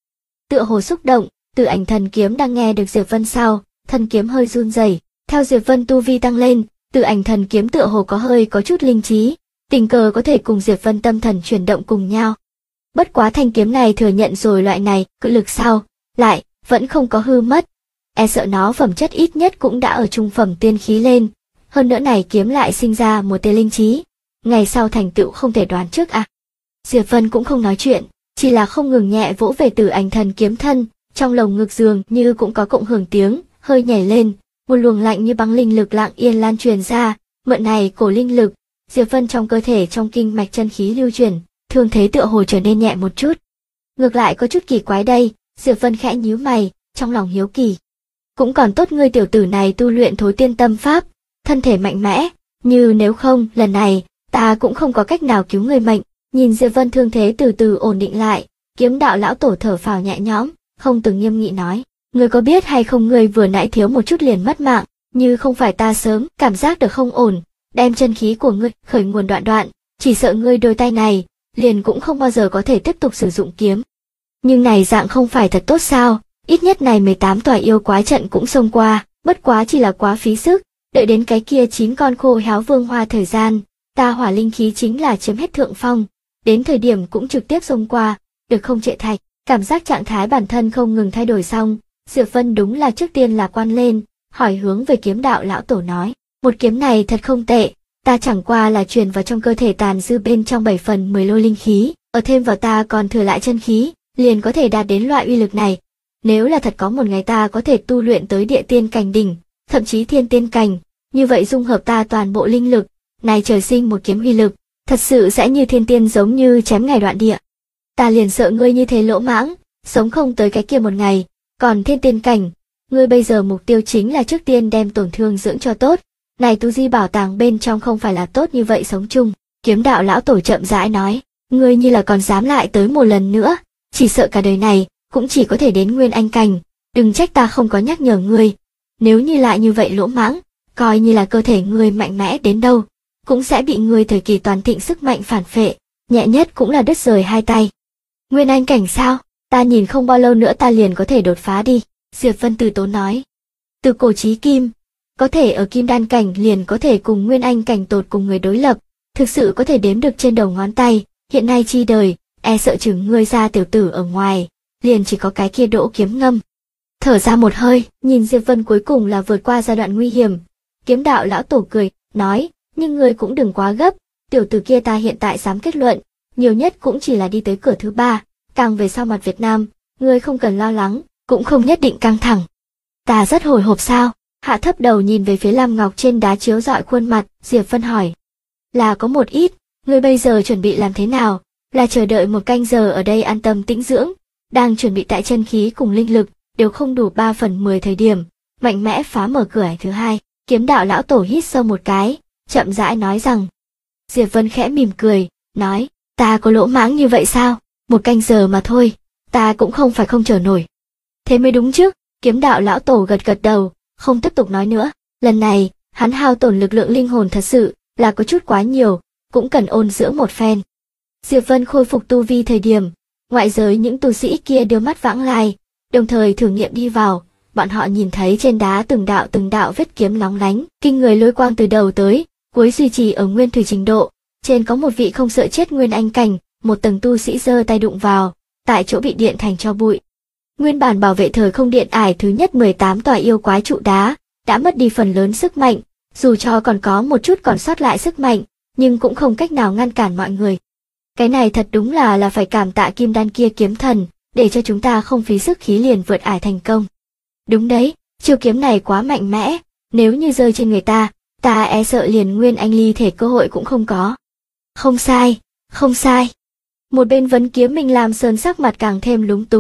Tựa hồ xúc động, Tử Ảnh Thần Kiếm đang nghe được Diệp Vân sau, thân kiếm hơi run rẩy. Theo Diệp Vân tu vi tăng lên, Tử Ảnh Thần Kiếm tựa hồ có chút linh trí, tình cờ có thể cùng Diệp Vân tâm thần chuyển động cùng nhau. Bất quá thanh kiếm này thừa nhận rồi loại này cự lực sau, lại vẫn không có hư mất. E sợ nó phẩm chất ít nhất cũng đã ở trung phẩm tiên khí lên, hơn nữa này kiếm lại sinh ra một tia linh trí, ngày sau thành tựu không thể đoán trước à. Diệp Vân cũng không nói chuyện, chỉ là không ngừng nhẹ vỗ về Tử Ảnh Thần Kiếm thân, trong lồng ngực dường như cũng có cộng hưởng tiếng, hơi nhảy lên, một luồng lạnh như băng linh lực lặng yên lan truyền ra, mượn này cổ linh lực, Diệp Vân trong cơ thể trong kinh mạch chân khí lưu chuyển, thương thế tựa hồ trở nên nhẹ một chút. Ngược lại có chút kỳ quái đây, Diệp Vân khẽ nhíu mày, trong lòng hiếu kỳ. Cũng còn tốt ngươi tiểu tử này tu luyện Thối Tiên Tâm Pháp, thân thể mạnh mẽ, như nếu không, lần này, ta cũng không có cách nào cứu ngươi mệnh. Nhìn Diệp Vân thương thế từ từ ổn định lại, kiếm đạo lão tổ thở phào nhẹ nhõm, không từng nghiêm nghị nói, ngươi có biết hay không ngươi vừa nãy thiếu một chút liền mất mạng, như không phải ta sớm cảm giác được không ổn, đem chân khí của ngươi khởi nguồn đoạn, chỉ sợ ngươi đôi tay này, liền cũng không bao giờ có thể tiếp tục sử dụng kiếm. Nhưng này dạng không phải thật tốt sao, ít nhất này 18 tòa yêu quái trận cũng xông qua, bất quá chỉ là quá phí sức, đợi đến cái kia 9 con khô héo vương hoa thời gian, ta hỏa linh khí chính là chiếm hết thượng phong, đến thời điểm cũng trực tiếp xông qua, được không trệ thạch. Cảm giác trạng thái bản thân không ngừng thay đổi xong, Diệp Vân đúng là trước tiên là quan lên, hỏi hướng về kiếm đạo lão tổ nói, một kiếm này thật không tệ, ta chẳng qua là truyền vào trong cơ thể tàn dư bên trong 7 phần 10 lôi linh khí, ở thêm vào ta còn thừa lại chân khí, liền có thể đạt đến loại uy lực này. Nếu là thật có một ngày ta có thể tu luyện tới địa tiên cảnh đỉnh, thậm chí thiên tiên cảnh, như vậy dung hợp ta toàn bộ linh lực, này trời sinh một kiếm uy lực, thật sự sẽ như thiên tiên giống như chém ngày đoạn địa. Ta liền sợ ngươi như thế lỗ mãng, sống không tới cái kia một ngày, còn thiên tiên cảnh, ngươi bây giờ mục tiêu chính là trước tiên đem tổn thương dưỡng cho tốt, này tu di bảo tàng bên trong không phải là tốt như vậy sống chung. Kiếm đạo lão tổ chậm rãi nói, ngươi như là còn dám lại tới một lần nữa, chỉ sợ cả đời này, cũng chỉ có thể đến nguyên anh cảnh, đừng trách ta không có nhắc nhở ngươi, nếu như lại như vậy lỗ mãng, coi như là cơ thể ngươi mạnh mẽ đến đâu, cũng sẽ bị ngươi thời kỳ toàn thịnh sức mạnh phản phệ, nhẹ nhất cũng là đứt rời hai tay. Nguyên anh cảnh sao? Ta nhìn không bao lâu nữa ta liền có thể đột phá đi, Diệp Vân từ tốn nói. Từ cổ chí kim, có thể ở kim đan cảnh liền có thể cùng nguyên anh cảnh tột cùng người đối lập, thực sự có thể đếm được trên đầu ngón tay, hiện nay chi đời, e sợ chừng ngươi ra tiểu tử ở ngoài, liền chỉ có cái kia Đỗ Kiếm Ngâm. Thở ra một hơi, nhìn Diệp Vân cuối cùng là vượt qua giai đoạn nguy hiểm, kiếm đạo lão tổ cười, nói, nhưng ngươi cũng đừng quá gấp, tiểu tử kia ta hiện tại dám kết luận, nhiều nhất cũng chỉ là đi tới cửa thứ 3, càng về sau mặt Việt Nam, ngươi không cần lo lắng, cũng không nhất định căng thẳng. Ta rất hồi hộp sao? Hạ thấp đầu nhìn về phía lam ngọc trên đá chiếu rọi khuôn mặt, Diệp Vân hỏi. Là có một ít, ngươi bây giờ chuẩn bị làm thế nào? Là chờ đợi một canh giờ ở đây an tâm tĩnh dưỡng, đang chuẩn bị tại chân khí cùng linh lực, đều không đủ 3 phần 10 thời điểm, mạnh mẽ phá mở cửa ải thứ 2, kiếm đạo lão tổ hít sâu một cái, chậm rãi nói rằng. Diệp Vân khẽ mỉm cười, nói, ta có lỗ mãng như vậy sao? Một canh giờ mà thôi, ta cũng không phải không chờ nổi. Thế mới đúng chứ, kiếm đạo lão tổ gật gật đầu, không tiếp tục nói nữa, lần này, hắn hao tổn lực lượng linh hồn thật sự, là có chút quá nhiều, cũng cần ôn dưỡng một phen. Diệp Vân khôi phục tu vi thời điểm, ngoại giới những tu sĩ kia đưa mắt vãng lai, đồng thời thử nghiệm đi vào, bọn họ nhìn thấy trên đá từng đạo vết kiếm lóng lánh, kinh người lôi quang từ đầu tới, cuối duy trì ở nguyên thủy trình độ, trên có một vị không sợ chết nguyên anh cảnh, một tầng tu sĩ giơ tay đụng vào, tại chỗ bị điện thành tro bụi. Nguyên bản bảo vệ thời không điện ải thứ nhất 18 tòa yêu quái trụ đá, đã mất đi phần lớn sức mạnh, dù cho còn có một chút còn sót lại sức mạnh, nhưng cũng không cách nào ngăn cản mọi người. Cái này thật đúng là phải cảm tạ kim đan kia kiếm thần, để cho chúng ta không phí sức khí liền vượt ải thành công. Đúng đấy, chiêu kiếm này quá mạnh mẽ, nếu như rơi trên người ta e sợ liền nguyên anh ly thể cơ hội cũng không có. Không sai, không sai. Một bên vấn kiếm Minh Lam Sơn sắc mặt càng thêm lúng túng,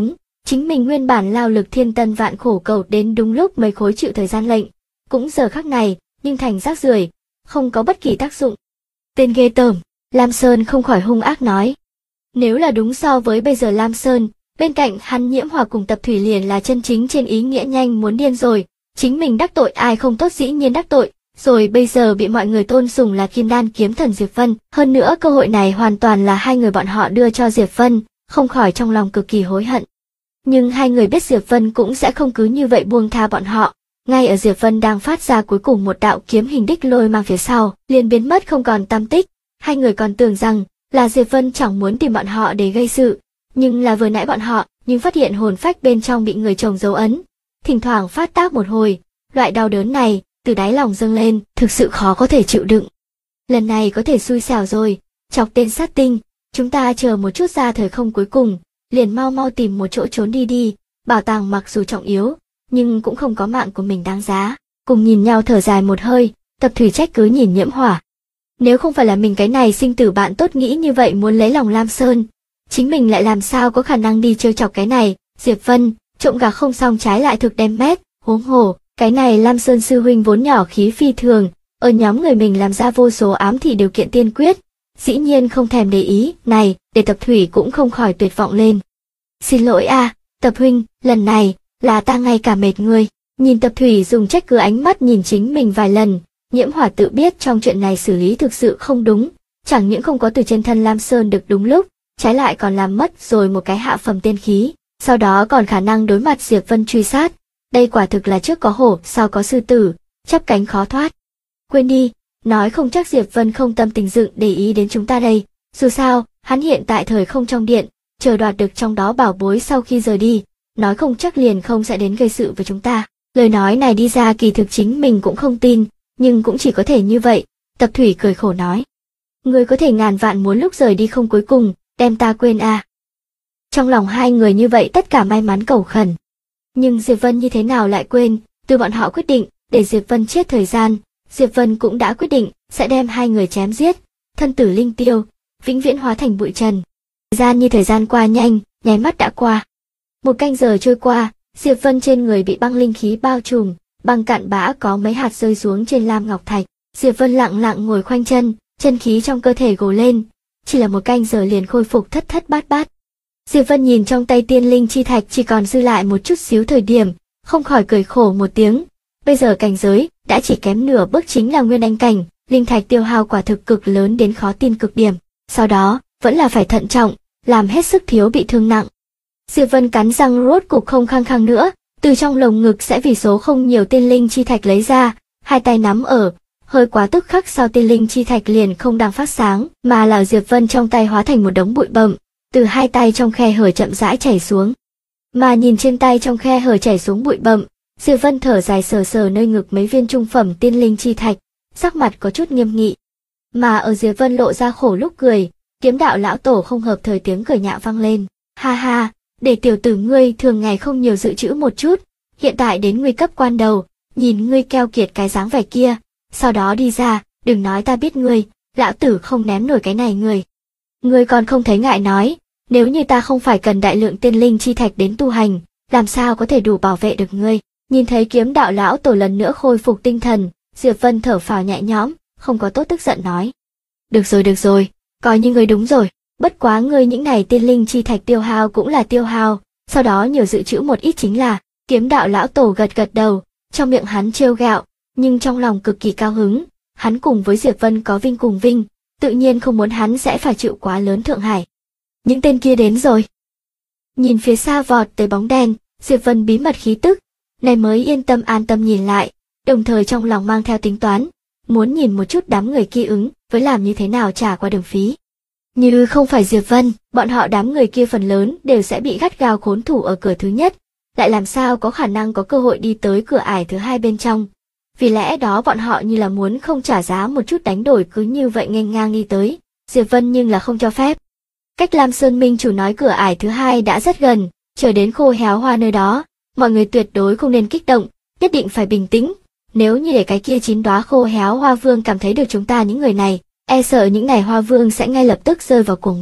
Chính mình nguyên bản lao lực thiên tân vạn khổ cầu đến đúng lúc mấy khối chịu thời gian lệnh, cũng giờ khắc này, nhưng thành rác rưởi, không có bất kỳ tác dụng. Tên ghê tởm, Lam Sơn không khỏi hung ác nói. Nếu là đúng so với bây giờ Lam Sơn, bên cạnh hắn Nhiễm Hòa cùng Tập Thủy liền là chân chính trên ý nghĩa nhanh muốn điên rồi, chính mình đắc tội ai không tốt dĩ nhiên đắc tội, rồi bây giờ bị mọi người tôn sùng là Kim Đan kiếm thần Diệp Vân, hơn nữa cơ hội này hoàn toàn là hai người bọn họ đưa cho Diệp Vân, không khỏi trong lòng cực kỳ hối hận. Nhưng hai người biết Diệp Vân cũng sẽ không cứ như vậy buông tha bọn họ, ngay ở Diệp Vân đang phát ra cuối cùng một đạo kiếm hình đích lôi mang phía sau, liền biến mất không còn tăm tích, hai người còn tưởng rằng là Diệp Vân chẳng muốn tìm bọn họ để gây sự, nhưng là vừa nãy bọn họ nhưng phát hiện hồn phách bên trong bị người chồng dấu ấn, thỉnh thoảng phát tác một hồi, loại đau đớn này từ đáy lòng dâng lên, thực sự khó có thể chịu đựng. Lần này có thể xui xẻo rồi, chọc tên sát tinh, chúng ta chờ một chút ra thời không cuối cùng, liền mau mau tìm một chỗ trốn đi đi, bảo tàng mặc dù trọng yếu, nhưng cũng không có mạng của mình đáng giá. Cùng nhìn nhau thở dài một hơi, Tập Thủy trách cứ nhìn Nhiễm Hỏa. Nếu không phải là mình cái này sinh tử bạn tốt nghĩ như vậy muốn lấy lòng Lam Sơn, chính mình lại làm sao có khả năng đi trêu chọc cái này, Diệp Vân, trộm gà không xong trái lại thực đem mét, huống hồ, cái này Lam Sơn sư huynh vốn nhỏ khí phi thường, ở nhóm người mình làm ra vô số ám thị điều kiện tiên quyết, dĩ nhiên không thèm để ý, này, để Tập Thủy cũng không khỏi tuyệt vọng lên. Xin lỗi a, Tập huynh, lần này, là ta ngay cả mệt ngươi. Nhìn Tập Thủy dùng trách cứ ánh mắt nhìn chính mình vài lần, Nhiễm Hỏa tự biết trong chuyện này xử lý thực sự không đúng, chẳng những không có từ trên thân Lam Sơn được đúng lúc, trái lại còn làm mất rồi một cái hạ phẩm tiên khí, sau đó còn khả năng đối mặt Diệp Vân truy sát. Đây quả thực là trước có hổ, sau có sư tử, chắp cánh khó thoát. Quên đi, nói không chắc Diệp Vân không tâm tình dựng để ý đến chúng ta đây, dù sao, hắn hiện tại thời không trong điện, chờ đoạt được trong đó bảo bối sau khi rời đi, nói không chắc liền không sẽ đến gây sự với chúng ta. Lời nói này đi ra kỳ thực chính mình cũng không tin, nhưng cũng chỉ có thể như vậy, Tập Thủy cười khổ nói. Người có thể ngàn vạn muốn lúc rời đi không cuối cùng, đem ta quên à. Trong lòng hai người như vậy tất cả may mắn cầu khẩn. Nhưng Diệp Vân như thế nào lại quên, từ bọn họ quyết định, để Diệp Vân chết thời gian, Diệp Vân cũng đã quyết định, sẽ đem hai người chém giết, thân tử linh tiêu, vĩnh viễn hóa thành bụi trần. Thời gian như thời gian qua nhanh, nháy mắt đã qua. Một canh giờ trôi qua, Diệp Vân trên người bị băng linh khí bao trùm, băng cạn bã có mấy hạt rơi xuống trên lam ngọc thạch. Diệp Vân lặng lặng ngồi khoanh chân, chân khí trong cơ thể gồ lên, chỉ là một canh giờ liền khôi phục thất thất bát bát. Diệp Vân nhìn trong tay tiên linh chi thạch chỉ còn dư lại một chút xíu thời điểm, không khỏi cười khổ một tiếng. Bây giờ cảnh giới đã chỉ kém nửa bước chính là nguyên anh cảnh, linh thạch tiêu hao quả thực cực lớn đến khó tin cực điểm. Sau đó, vẫn là phải thận trọng, làm hết sức thiếu bị thương nặng. Diệp Vân cắn răng rốt cục không khăng khăng nữa, từ trong lồng ngực sẽ vì số không nhiều tiên linh chi thạch lấy ra, hai tay nắm ở, hơi quá tức khắc sau tiên linh chi thạch liền không đang phát sáng, mà là Diệp Vân trong tay hóa thành một đống bụi bặm, từ hai tay trong khe hở chậm rãi chảy xuống. Mà nhìn trên tay trong khe hở chảy xuống bụi bặm, Diệp Vân thở dài sờ sờ nơi ngực mấy viên trung phẩm tiên linh chi thạch, sắc mặt có chút nghiêm nghị. Mà ở Diệp Vân lộ ra khổ lúc cười, Kiếm Đạo lão tổ không hợp thời tiếng cười nhạo vang lên. Ha ha, để tiểu tử ngươi thường ngày không nhiều dự trữ một chút, hiện tại đến nguy cấp quan đầu, nhìn ngươi keo kiệt cái dáng vẻ kia, sau đó đi ra, đừng nói ta biết ngươi, lão tử không ném nổi cái này ngươi. Ngươi còn không thấy ngại nói, nếu như ta không phải cần đại lượng tiên linh chi thạch đến tu hành, làm sao có thể đủ bảo vệ được ngươi. Nhìn thấy Kiếm Đạo lão tổ lần nữa khôi phục tinh thần, Diệp Vân thở phào nhẹ nhõm, không có tốt tức giận nói. Được rồi, coi như ngươi đúng rồi, bất quá ngươi những này tiên linh chi thạch tiêu hao cũng là tiêu hao, sau đó nhiều dự trữ một ít chính là. Kiếm Đạo lão tổ gật gật đầu, trong miệng hắn trêu ghẹo, nhưng trong lòng cực kỳ cao hứng, hắn cùng với Diệp Vân có vinh cùng vinh, tự nhiên không muốn hắn sẽ phải chịu quá lớn Thượng Hải. Những tên kia đến rồi. Nhìn phía xa vọt tới bóng đen, Diệp Vân bí mật khí tức, này mới yên tâm an tâm nhìn lại, đồng thời trong lòng mang theo tính toán, muốn nhìn một chút đám người kia ứng với làm như thế nào trả qua đường phí. Như không phải Diệp Vân, bọn họ đám người kia phần lớn đều sẽ bị gắt gao khốn thủ ở cửa thứ nhất, lại làm sao có khả năng có cơ hội đi tới cửa ải thứ hai bên trong. Vì lẽ đó bọn họ như là muốn không trả giá một chút đánh đổi cứ như vậy nghênh ngang đi tới, Diệp Vân nhưng là không cho phép. Cách Lam Sơn Minh chủ nói cửa ải thứ hai đã rất gần, chờ đến khô héo hoa nơi đó, mọi người tuyệt đối không nên kích động, nhất định phải bình tĩnh. Nếu như để cái kia 9 đóa khô héo hoa vương cảm thấy được chúng ta những người này, e sợ những này hoa vương sẽ ngay lập tức rơi vào cuồng bạo.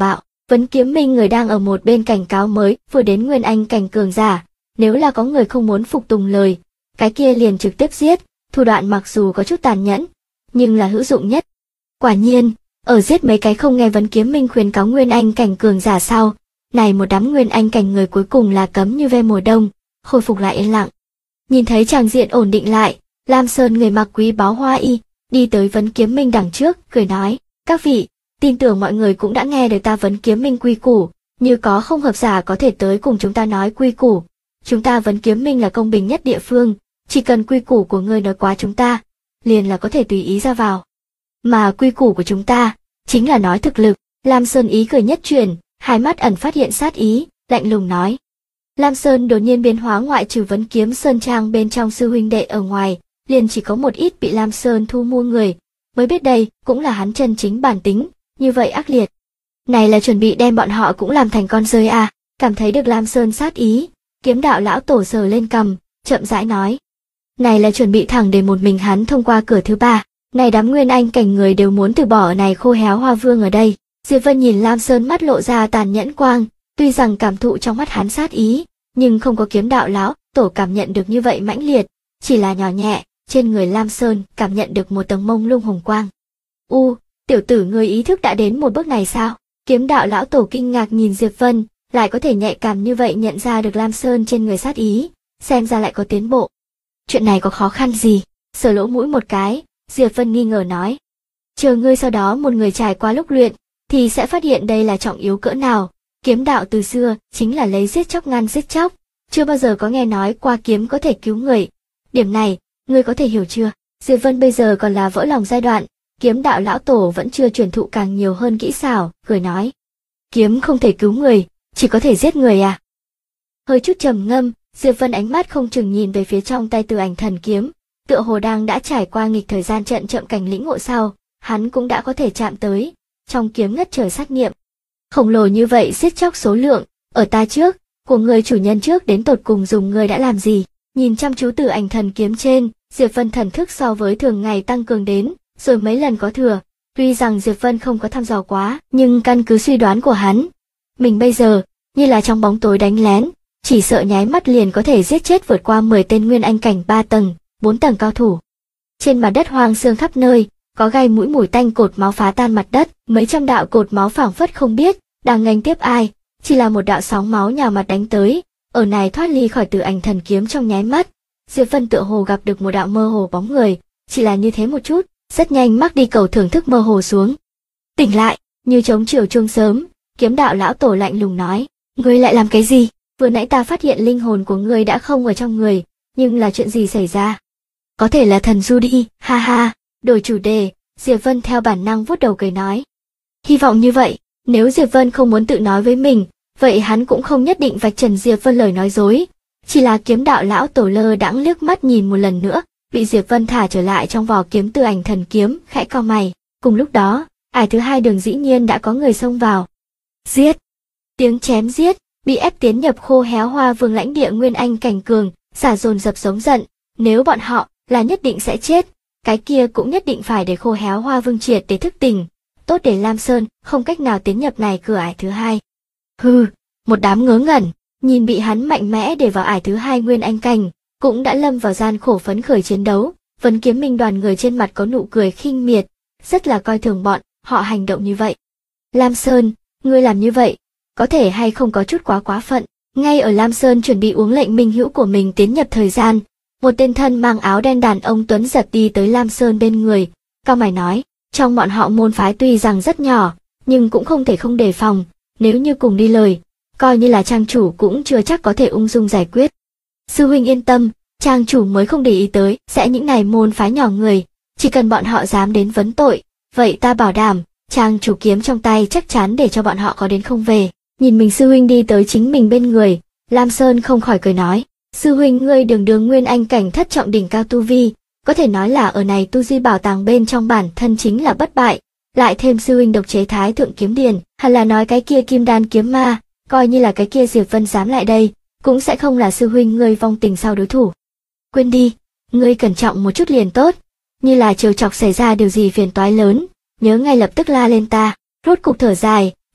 Vấn Kiếm Minh người đang ở một bên cảnh cáo mới vừa đến nguyên anh cảnh cường giả, nếu là có người không muốn phục tùng lời, cái kia liền trực tiếp giết, thủ đoạn mặc dù có chút tàn nhẫn, nhưng là hữu dụng nhất. Quả nhiên, ở giết mấy cái không nghe Vấn Kiếm Minh khuyến cáo nguyên anh cảnh cường giả sau, này một đám nguyên anh cảnh người cuối cùng là cấm như ve mùa đông, khôi phục lại yên lặng. Nhìn thấy tràng diện ổn định lại, Lam Sơn người mặc quý báu hoa y, đi tới Vấn Kiếm Minh đằng trước, cười nói, các vị, tin tưởng mọi người cũng đã nghe được ta Vấn Kiếm Minh quy củ, như có không hợp giả có thể tới cùng chúng ta nói quy củ. Chúng ta Vấn Kiếm Minh là công bình nhất địa phương, chỉ cần quy củ của ngươi nói quá chúng ta, liền là có thể tùy ý ra vào. Mà quy củ của chúng ta, chính là nói thực lực. Lam Sơn ý cười nhất chuyển, hai mắt ẩn phát hiện sát ý, lạnh lùng nói. Lam Sơn đột nhiên biến hóa, ngoại trừ Vấn Kiếm Sơn Trang bên trong sư huynh đệ ở ngoài, liền chỉ có một ít bị Lam Sơn thu mua người, mới biết đây cũng là hắn chân chính bản tính, như vậy ác liệt. Này là chuẩn bị đem bọn họ cũng làm thành con rơi à? Cảm thấy được Lam Sơn sát ý, Kiếm Đạo lão tổ sờ lên cằm, chậm rãi nói. Này là chuẩn bị thẳng để một mình hắn thông qua cửa thứ ba. Này đám nguyên anh cảnh người đều muốn từ bỏ ở này khô héo hoa vương ở đây. Diệp Vân nhìn Lam Sơn mắt lộ ra tàn nhẫn quang, tuy rằng cảm thụ trong mắt hắn sát ý, nhưng không có Kiếm Đạo lão tổ cảm nhận được như vậy mãnh liệt, chỉ là nhỏ nhẹ, trên người Lam Sơn cảm nhận được một tầng mông lung hồng quang. Tiểu tử ngươi ý thức đã đến một bước này sao? Kiếm Đạo lão tổ kinh ngạc nhìn Diệp Vân, lại có thể nhạy cảm như vậy nhận ra được Lam Sơn trên người sát ý, xem ra lại có tiến bộ. Chuyện này có khó khăn gì? Sờ lỗ mũi một cái, Diệp Vân nghi ngờ nói. Chờ ngươi sau đó một người trải qua lúc luyện, thì sẽ phát hiện đây là trọng yếu cỡ nào. Kiếm đạo từ xưa chính là lấy giết chóc ngăn giết chóc, chưa bao giờ có nghe nói qua kiếm có thể cứu người. Điểm này, ngươi có thể hiểu chưa? Diệp Vân bây giờ còn là vỡ lòng giai đoạn, Kiếm Đạo lão tổ vẫn chưa truyền thụ càng nhiều hơn kỹ xảo, cười nói. Kiếm không thể cứu người, chỉ có thể giết người à? Hơi chút trầm ngâm, Diệp Vân ánh mắt không chừng nhìn về phía trong tay Từ Ảnh Thần kiếm, tựa hồ đang đã trải qua nghịch thời gian trận chậm cảnh lĩnh ngộ sau, hắn cũng đã có thể chạm tới, trong kiếm ngất trời sát nghiệm. Khổng lồ như vậy giết chóc số lượng, ở ta trước, của người chủ nhân trước đến tột cùng dùng người đã làm gì? Nhìn chăm chú Từ Ảnh Thần kiếm trên, Diệp Vân thần thức so với thường ngày tăng cường đến, rồi mấy lần có thừa. Tuy rằng Diệp Vân không có thăm dò quá, nhưng căn cứ suy đoán của hắn, mình bây giờ, như là trong bóng tối đánh lén, chỉ sợ nháy mắt liền có thể giết chết vượt qua 10 tên nguyên anh cảnh 3 tầng, 4 tầng cao thủ. Trên mặt đất hoang xương khắp nơi, có gai mũi mùi tanh cột máu phá tan mặt đất, mấy trăm đạo cột máu phảng phất không biết đang nghênh tiếp ai, chỉ là một đạo sóng máu nhào mặt đánh tới, ở này thoát ly khỏi Từ Ảnh Thần kiếm trong nháy mắt. Diệp Vân tựa hồ gặp được một đạo mơ hồ bóng người, chỉ là như thế một chút, rất nhanh mắc đi cầu thưởng thức mơ hồ xuống. Tỉnh lại, như trống chiều chuông sớm, Kiếm Đạo lão tổ lạnh lùng nói, ngươi lại làm cái gì? Vừa nãy ta phát hiện linh hồn của ngươi đã không ở trong người, nhưng là chuyện gì xảy ra? Có thể là thần du đi, ha ha. Đổi chủ đề, Diệp Vân theo bản năng vuốt đầu cười nói. Hy vọng như vậy, nếu Diệp Vân không muốn tự nói với mình, vậy hắn cũng không nhất định vạch trần Diệp Vân lời nói dối. Chỉ là Kiếm Đạo lão tổ lơ đãng liếc mắt nhìn một lần nữa, bị Diệp Vân thả trở lại trong vỏ kiếm Từ Ảnh Thần kiếm, khẽ cau mày. Cùng lúc đó, ải thứ hai đường dĩ nhiên đã có người xông vào. Giết! Tiếng chém giết, bị ép tiến nhập khô héo hoa vương lãnh địa nguyên anh cảnh cường, xả dồn dập giống giận. Nếu bọn họ là nhất định sẽ chết, cái kia cũng nhất định phải để khô héo hoa vương triệt để thức tỉnh. Tốt để Lam Sơn không cách nào tiến nhập này cửa ải thứ hai. Hừ, một đám ngớ ngẩn, nhìn bị hắn mạnh mẽ để vào ải thứ hai nguyên anh cảnh, cũng đã lâm vào gian khổ phấn khởi chiến đấu. Vấn Kiếm Minh đoàn người trên mặt có nụ cười khinh miệt, rất là coi thường bọn họ hành động như vậy. Lam Sơn, ngươi làm như vậy, có thể hay không có chút quá phận? Ngay ở Lam Sơn chuẩn bị uống lệnh minh hữu của mình tiến nhập thời gian, một tên thân mang áo đen đàn ông tuấn giật đi tới Lam Sơn bên người, cau mày nói, trong bọn họ môn phái tuy rằng rất nhỏ, nhưng cũng không thể không đề phòng, nếu như cùng đi lời, coi như là trang chủ cũng chưa chắc có thể ung dung giải quyết. Sư huynh yên tâm, trang chủ mới không để ý tới sẽ những này môn phái nhỏ người, chỉ cần bọn họ dám đến vấn tội, vậy ta bảo đảm, trang chủ kiếm trong tay chắc chắn để cho bọn họ có đến không về. Nhìn mình sư huynh đi tới chính mình bên người, Lam Sơn không khỏi cười nói, sư huynh ngươi đường đường nguyên anh cảnh thất trọng đỉnh cao tu vi, có thể nói là ở này tu di bảo tàng bên trong bản thân chính là bất bại, lại thêm sư huynh độc chế thái thượng kiếm điển, hay là nói cái kia kim đan kiếm ma, coi như là cái kia Diệp Vân dám lại đây, cũng sẽ không là sư huynh ngươi vong tình sau đối thủ. Quên đi, ngươi cẩn trọng một chút liền tốt, như là trêu chọc xảy ra điều gì phiền toái lớn, nhớ ngay lập tức la lên ta. Rốt cục thở dài,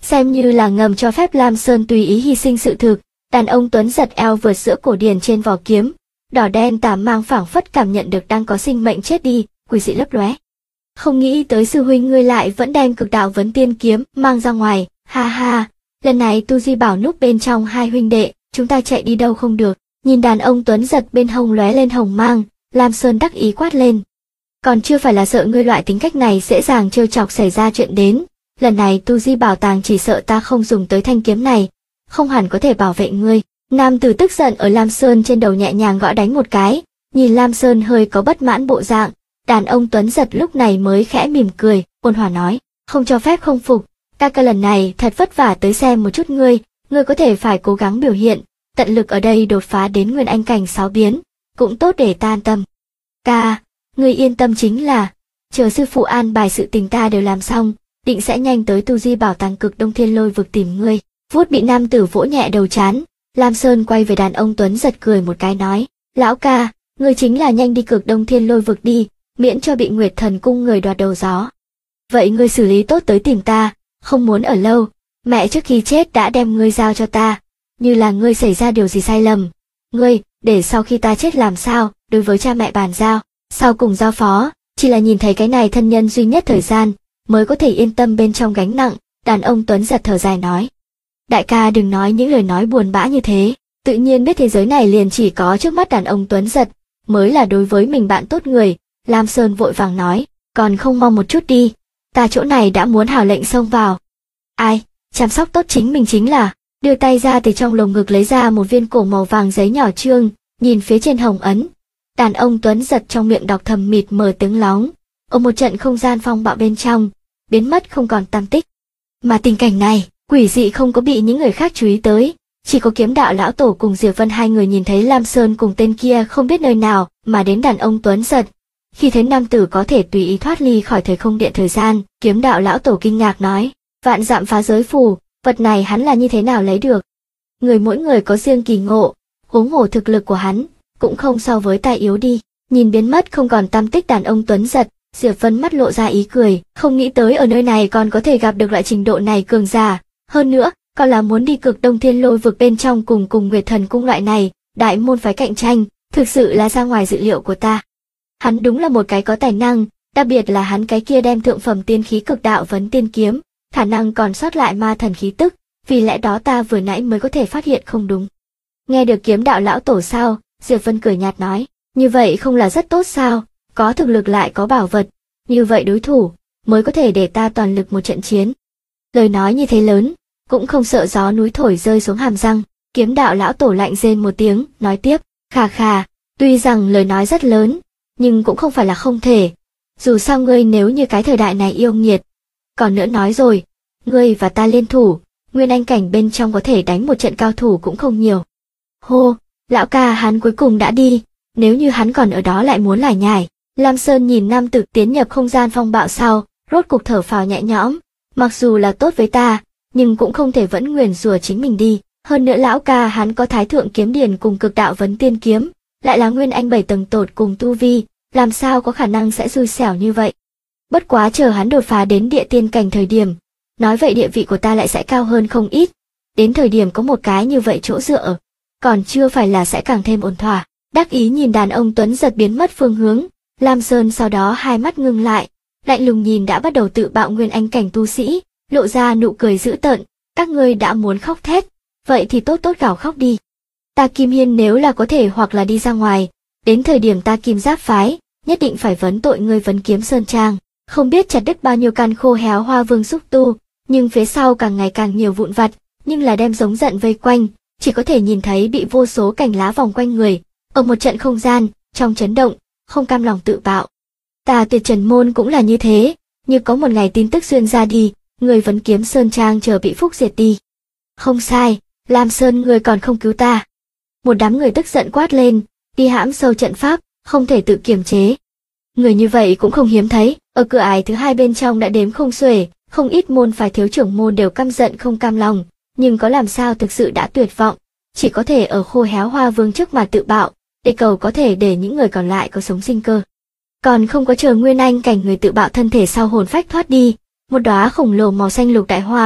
xem như là ngầm cho phép Lam Sơn tùy ý hy sinh sự thực. Đàn ông tuấn giật eo vượt giữa cổ điển trên vỏ kiếm, đỏ đen tà mang phảng phất cảm nhận được đang có sinh mệnh chết đi, quỷ dị lấp lóe. Không nghĩ tới sư huynh ngươi lại vẫn đem cực đạo vấn tiên kiếm mang ra ngoài, ha ha, lần này Tu Di bảo núp bên trong hai huynh đệ, chúng ta chạy đi đâu không được. Nhìn đàn ông tuấn giật bên hông lóe lên hồng mang, Lam Sơn đắc ý quát lên. Còn chưa phải là sợ ngươi loại tính cách này dễ dàng trêu chọc xảy ra chuyện đến, lần này Tu Di bảo tàng chỉ sợ ta không dùng tới thanh kiếm này, không hẳn có thể bảo vệ ngươi. Nam tử tức giận ở Lam Sơn trên đầu nhẹ nhàng gõ đánh một cái, nhìn Lam Sơn hơi có bất mãn bộ dạng, đàn ông tuấn giật lúc này mới khẽ mỉm cười, ôn hòa nói, không cho phép không phục, ca lần này thật vất vả tới xem một chút ngươi có thể phải cố gắng biểu hiện, tận lực ở đây đột phá đến nguyên anh cảnh 6 biến, cũng tốt để ta an tâm. Ca, ngươi yên tâm chính là, chờ sư phụ an bài sự tình ta đều làm xong, định sẽ nhanh tới Tu Di bảo tàng Cực Đông Thiên Lôi vực tìm ngươi. Vuốt bị nam tử vỗ nhẹ đầu trán, Lam Sơn quay về đàn ông tuấn giật cười một cái nói, lão ca, ngươi chính là nhanh đi Cực Đông Thiên Lôi vực đi, miễn cho bị Nguyệt Thần cung người đoạt đầu gió. Vậy ngươi xử lý tốt tới tìm ta, không muốn ở lâu, mẹ trước khi chết đã đem ngươi giao cho ta, như là ngươi xảy ra điều gì sai lầm, ngươi, để sau khi ta chết làm sao, đối với cha mẹ bàn giao, sau cùng giao phó, chỉ là nhìn thấy cái này thân nhân duy nhất thời gian, mới có thể yên tâm bên trong gánh nặng, đàn ông tuấn giật thở dài nói. Đại ca đừng nói những lời nói buồn bã như thế, tự nhiên biết thế giới này liền chỉ có trước mắt đàn ông tuấn giật, mới là đối với mình bạn tốt người. Lam Sơn vội vàng nói, còn không mong một chút đi, ta chỗ này đã muốn hảo lệnh xông vào. Ai, chăm sóc tốt chính mình chính là, đưa tay ra từ trong lồng ngực lấy ra một viên cổ màu vàng giấy nhỏ trương, nhìn phía trên hồng ấn. Đàn ông tuấn giật trong miệng đọc thầm mịt mờ tiếng lóng, ở một trận không gian phong bạo bên trong, biến mất không còn tăm tích. Mà tình cảnh này, quỷ dị không có bị những người khác chú ý tới, chỉ có Kiếm Đạo lão tổ cùng Diệp Vân hai người nhìn thấy Lam Sơn cùng tên kia không biết nơi nào mà đến đàn ông tuấn giật. Khi thấy nam tử có thể tùy ý thoát ly khỏi thời không điện thời gian, Kiếm Đạo lão tổ kinh ngạc nói, vạn dặm phá giới phù, vật này hắn là như thế nào lấy được? Mỗi người có riêng kỳ ngộ, huống hồ thực lực của hắn cũng không so với ta yếu đi. Nhìn biến mất không còn tăm tích đàn ông tuấn giật, Diệp Vân mắt lộ ra ý cười, không nghĩ tới ở nơi này còn có thể gặp được loại trình độ này cường giả, hơn nữa, còn là muốn đi Cực Đông Thiên Lôi vực bên trong cùng Nguyệt Thần cung loại này, đại môn phái cạnh tranh, thực sự là ra ngoài dự liệu của ta. Hắn đúng là một cái có tài năng, đặc biệt là hắn cái kia đem thượng phẩm tiên khí Cực Đạo vấn tiên kiếm, khả năng còn sót lại ma thần khí tức, vì lẽ đó ta vừa nãy mới có thể phát hiện không đúng. Nghe được Kiếm Đạo lão tổ sao, Diệp Vân cười nhạt nói, như vậy không là rất tốt sao, có thực lực lại có bảo vật, như vậy đối thủ, mới có thể để ta toàn lực một trận chiến. Lời nói như thế lớn, cũng không sợ gió núi thổi rơi xuống hàm răng, Kiếm Đạo lão tổ lạnh rên một tiếng, nói tiếp, khà khà, tuy rằng lời nói rất lớn, nhưng cũng không phải là không thể, dù sao ngươi nếu như cái thời đại này yêu nghiệt. Còn nữa nói rồi, ngươi và ta liên thủ, nguyên anh cảnh bên trong có thể đánh một trận cao thủ cũng không nhiều. Hô, lão ca hắn cuối cùng đã đi, nếu như hắn còn ở đó lại muốn lải nhải. Lam Sơn nhìn nam tử tiến nhập không gian phong bạo sau, rốt cục thở phào nhẹ nhõm, mặc dù là tốt với ta, nhưng cũng không thể vẫn nguyền rủa chính mình đi. Hơn nữa lão ca hắn có Thái Thượng kiếm điển cùng Cực Đạo vấn tiên kiếm, lại là nguyên anh 7 tầng tột cùng tu vi, làm sao có khả năng sẽ xui xẻo như vậy. Bất quá chờ hắn đột phá đến địa tiên cảnh thời điểm, nói vậy địa vị của ta lại sẽ cao hơn không ít, đến thời điểm có một cái như vậy chỗ dựa ở, còn chưa phải là sẽ càng thêm ổn thỏa. Đắc ý nhìn đàn ông tuấn giật biến mất phương hướng, Lam Sơn sau đó hai mắt ngưng lại, lạnh lùng nhìn đã bắt đầu tự bạo nguyên anh cảnh tu sĩ, lộ ra nụ cười dữ tợn, các ngươi đã muốn khóc thét, vậy thì tốt tốt gào khóc đi. Ta Kim Hiên nếu là có thể hoặc là đi ra ngoài, đến thời điểm ta Kim Giáp phái, nhất định phải vấn tội ngươi Vấn Kiếm Sơn Trang, không biết chặt đứt bao nhiêu căn khô héo hoa vương xúc tu, nhưng phía sau càng ngày càng nhiều vụn vặt, nhưng là đem giống giận vây quanh, chỉ có thể nhìn thấy bị vô số cành lá vòng quanh người, ở một trận không gian, trong chấn động, không cam lòng tự bạo. Ta Tuyệt Trần môn cũng là như thế, như có một ngày tin tức xuyên ra đi, người Vấn Kiếm Sơn Trang chờ bị phúc diệt đi. Không sai, Lam Sơn ngươi còn không cứu ta. Một đám người tức giận quát lên, đi hãm sâu trận pháp, không thể tự kiềm chế. Người như vậy cũng không hiếm thấy, ở cửa ải thứ hai bên trong đã đếm không xuể, không ít môn phái thiếu trưởng môn đều căm giận không cam lòng, nhưng có làm sao thực sự đã tuyệt vọng, chỉ có thể ở khô héo hoa vương trước mà tự bạo, để cầu có thể để những người còn lại có sống sinh cơ. Còn không có chờ nguyên anh cảnh người tự bạo thân thể sau hồn phách thoát đi, một đóa khổng lồ màu xanh lục đại hoa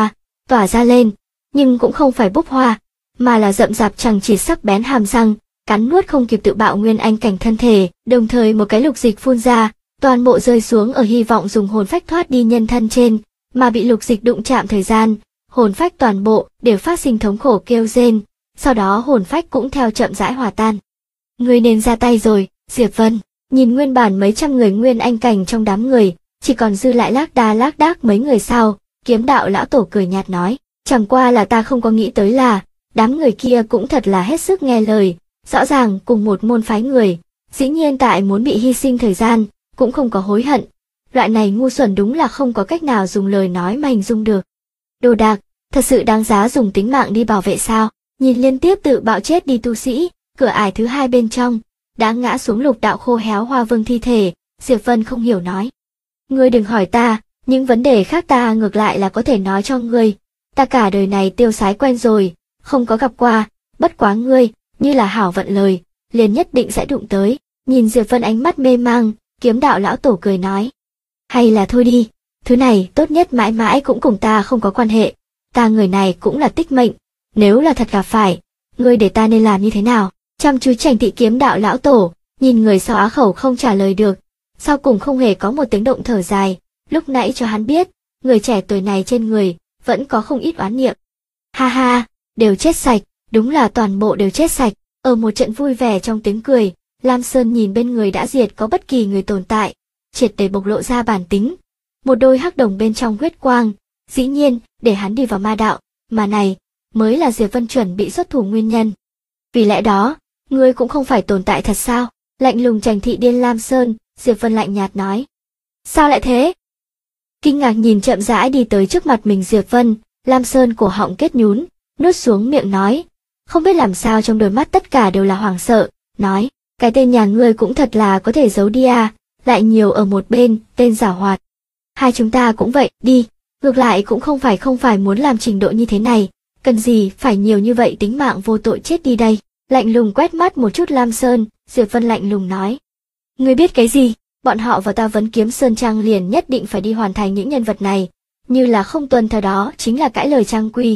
tỏa ra lên, nhưng cũng không phải bốc hoa, mà là rậm rạp chằng chịt sắc bén hàm răng, cắn nuốt không kịp tự bạo nguyên anh cảnh thân thể, đồng thời một cái lục dịch phun ra, toàn bộ rơi xuống ở hy vọng dùng hồn phách thoát đi nhân thân trên, mà bị lục dịch đụng chạm thời gian, hồn phách toàn bộ đều phát sinh thống khổ kêu rên, sau đó hồn phách cũng theo chậm rãi hòa tan. Ngươi nên ra tay rồi, Diệp Vân. Nhìn nguyên bản mấy trăm người nguyên anh cảnh trong đám người, chỉ còn dư lại lác đác mấy người sau, kiếm đạo lão tổ cười nhạt nói, chẳng qua là ta không có nghĩ tới là, đám người kia cũng thật là hết sức nghe lời, rõ ràng cùng một môn phái người, dĩ nhiên tại muốn bị hy sinh thời gian, cũng không có hối hận. Loại này ngu xuẩn đúng là không có cách nào dùng lời nói mà hình dung được. Đồ đạc, thật sự đáng giá dùng tính mạng đi bảo vệ sao? Nhìn liên tiếp tự bạo chết đi tu sĩ, cửa ải thứ hai bên trong, đã ngã xuống lục đạo khô héo hoa vương thi thể, Diệp Vân không hiểu nói. Ngươi đừng hỏi ta, những vấn đề khác ta ngược lại là có thể nói cho ngươi. Ta cả đời này tiêu sái quen rồi, không có gặp qua, bất quá ngươi, như là hảo vận lời, liền nhất định sẽ đụng tới. Nhìn Diệp Vân ánh mắt mê mang, kiếm đạo lão tổ cười nói. Hay là thôi đi, thứ này tốt nhất mãi mãi cũng cùng ta không có quan hệ, ta người này cũng là tích mệnh, nếu là thật gặp phải, ngươi để ta nên làm như thế nào? Chăm chú Trành Thị kiếm đạo lão tổ, nhìn người sau á khẩu không trả lời được, sau cùng không hề có một tiếng động thở dài, lúc nãy cho hắn biết, người trẻ tuổi này trên người, vẫn có không ít oán niệm. Ha ha, đều chết sạch, đúng là toàn bộ đều chết sạch, ở một trận vui vẻ trong tiếng cười, Lam Sơn nhìn bên người đã diệt có bất kỳ người tồn tại, triệt để bộc lộ ra bản tính. Một đôi hắc đồng bên trong huyết quang, dĩ nhiên, để hắn đi vào ma đạo, mà này, mới là Diệp Vân chuẩn bị xuất thủ nguyên nhân. Vì lẽ đó, ngươi cũng không phải tồn tại thật sao? Lạnh lùng Trành Thị điên Lam Sơn, Diệp Vân lạnh nhạt nói. Sao lại thế? Kinh ngạc nhìn chậm rãi đi tới trước mặt mình Diệp Vân, Lam Sơn cổ họng kết nhún, nuốt xuống miệng nói. Không biết làm sao trong đôi mắt tất cả đều là hoảng sợ, nói, cái tên nhà ngươi cũng thật là có thể giấu đi à, lại nhiều ở một bên, tên giảo hoạt. Hai chúng ta cũng vậy, đi, ngược lại cũng không phải muốn làm trình độ như thế này, cần gì phải nhiều như vậy tính mạng vô tội chết đi đây. Lạnh lùng quét mắt một chút Lam Sơn, Diệp Vân lạnh lùng nói. Ngươi biết cái gì? Bọn họ và ta Vấn Kiếm Sơn Trang liền nhất định phải đi hoàn thành những nhân vật này, như là không tuân theo đó chính là cãi lời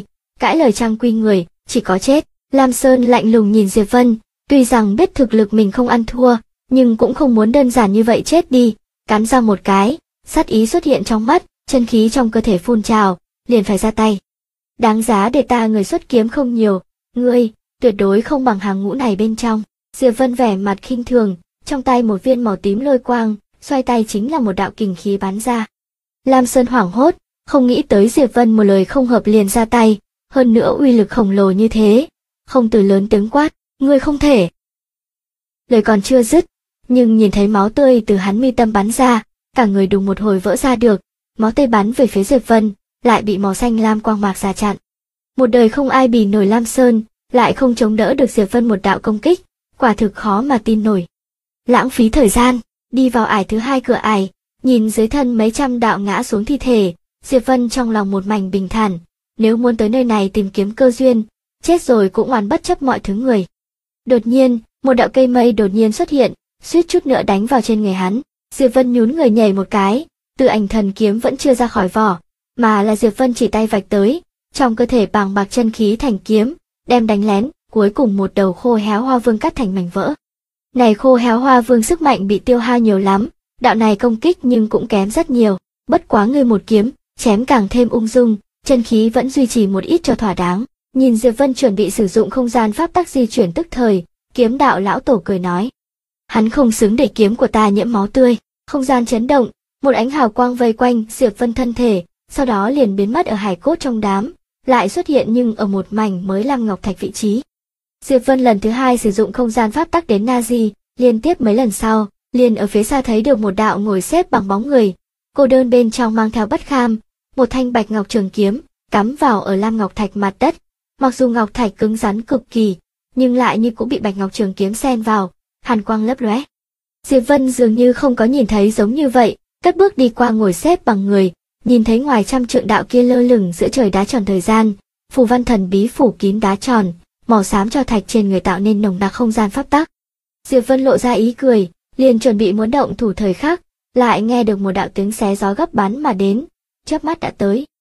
trang quy người, chỉ có chết. Lam Sơn lạnh lùng nhìn Diệp Vân, tuy rằng biết thực lực mình không ăn thua, nhưng cũng không muốn đơn giản như vậy chết đi, cắn răng một cái, sát ý xuất hiện trong mắt, chân khí trong cơ thể phun trào, liền phải ra tay. Đáng giá để ta người xuất kiếm không nhiều, ngươi, tuyệt đối không bằng hàng ngũ này bên trong. Diệp Vân vẻ mặt khinh thường, trong tay một viên màu tím lôi quang, xoay tay chính là một đạo kình khí bắn ra. Lam Sơn hoảng hốt, không nghĩ tới Diệp Vân một lời không hợp liền ra tay, hơn nữa uy lực khổng lồ như thế, không từ lớn tiếng quát, ngươi không thể. Lời còn chưa dứt, nhưng nhìn thấy máu tươi từ hắn mi tâm bắn ra, cả người đùng một hồi vỡ ra được, máu tươi bắn về phía Diệp Vân, lại bị màu xanh lam quang mạc ra chặn. Một đời không ai bì nổi Lam Sơn, lại không chống đỡ được Diệp Vân một đạo công kích, quả thực khó mà tin nổi. Lãng phí thời gian, đi vào ải thứ hai cửa ải, nhìn dưới thân mấy trăm đạo ngã xuống thi thể, Diệp Vân trong lòng một mảnh bình thản, nếu muốn tới nơi này tìm kiếm cơ duyên, chết rồi cũng oán bất chấp mọi thứ người. Đột nhiên, một đạo cây mây đột nhiên xuất hiện, suýt chút nữa đánh vào trên người hắn, Diệp Vân nhún người nhảy một cái, Tự Ảnh Thần kiếm vẫn chưa ra khỏi vỏ, mà là Diệp Vân chỉ tay vạch tới, trong cơ thể bàng bạc chân khí thành kiếm, đem đánh lén, cuối cùng một đầu khô héo hoa vương cắt thành mảnh vỡ. Này khô héo hoa vương sức mạnh bị tiêu hao nhiều lắm, đạo này công kích nhưng cũng kém rất nhiều, bất quá ngươi một kiếm, chém càng thêm ung dung, chân khí vẫn duy trì một ít cho thỏa đáng. Nhìn Diệp Vân chuẩn bị sử dụng không gian pháp tắc di chuyển tức thời, kiếm đạo lão tổ cười nói. Hắn không xứng để kiếm của ta nhiễm máu tươi, không gian chấn động, một ánh hào quang vây quanh Diệp Vân thân thể, sau đó liền biến mất ở hải cốt trong đám, lại xuất hiện nhưng ở một mảnh mới lam ngọc thạch vị trí. Diệp Vân lần thứ hai sử dụng không gian pháp tắc đến Nazi, liên tiếp mấy lần sau, liền ở phía xa thấy được một đạo ngồi xếp bằng bóng người, cô đơn bên trong mang theo bất kham, một thanh bạch ngọc trường kiếm, cắm vào ở lam ngọc thạch mặt đất. Mặc dù ngọc thạch cứng rắn cực kỳ, nhưng lại như cũng bị bạch ngọc trường kiếm xen vào, hàn quang lấp lóe. Diệp Vân dường như không có nhìn thấy giống như vậy, cất bước đi qua ngồi xếp bằng người, nhìn thấy ngoài trăm trượng đạo kia lơ lửng giữa trời đá tròn thời gian, phù văn thần bí phủ kín đá tròn, màu xám cho thạch trên người tạo nên nồng nặc không gian pháp tắc. Diệp Vân lộ ra ý cười, liền chuẩn bị muốn động thủ thời khắc, lại nghe được một đạo tiếng xé gió gấp bắn mà đến, chớp mắt đã tới.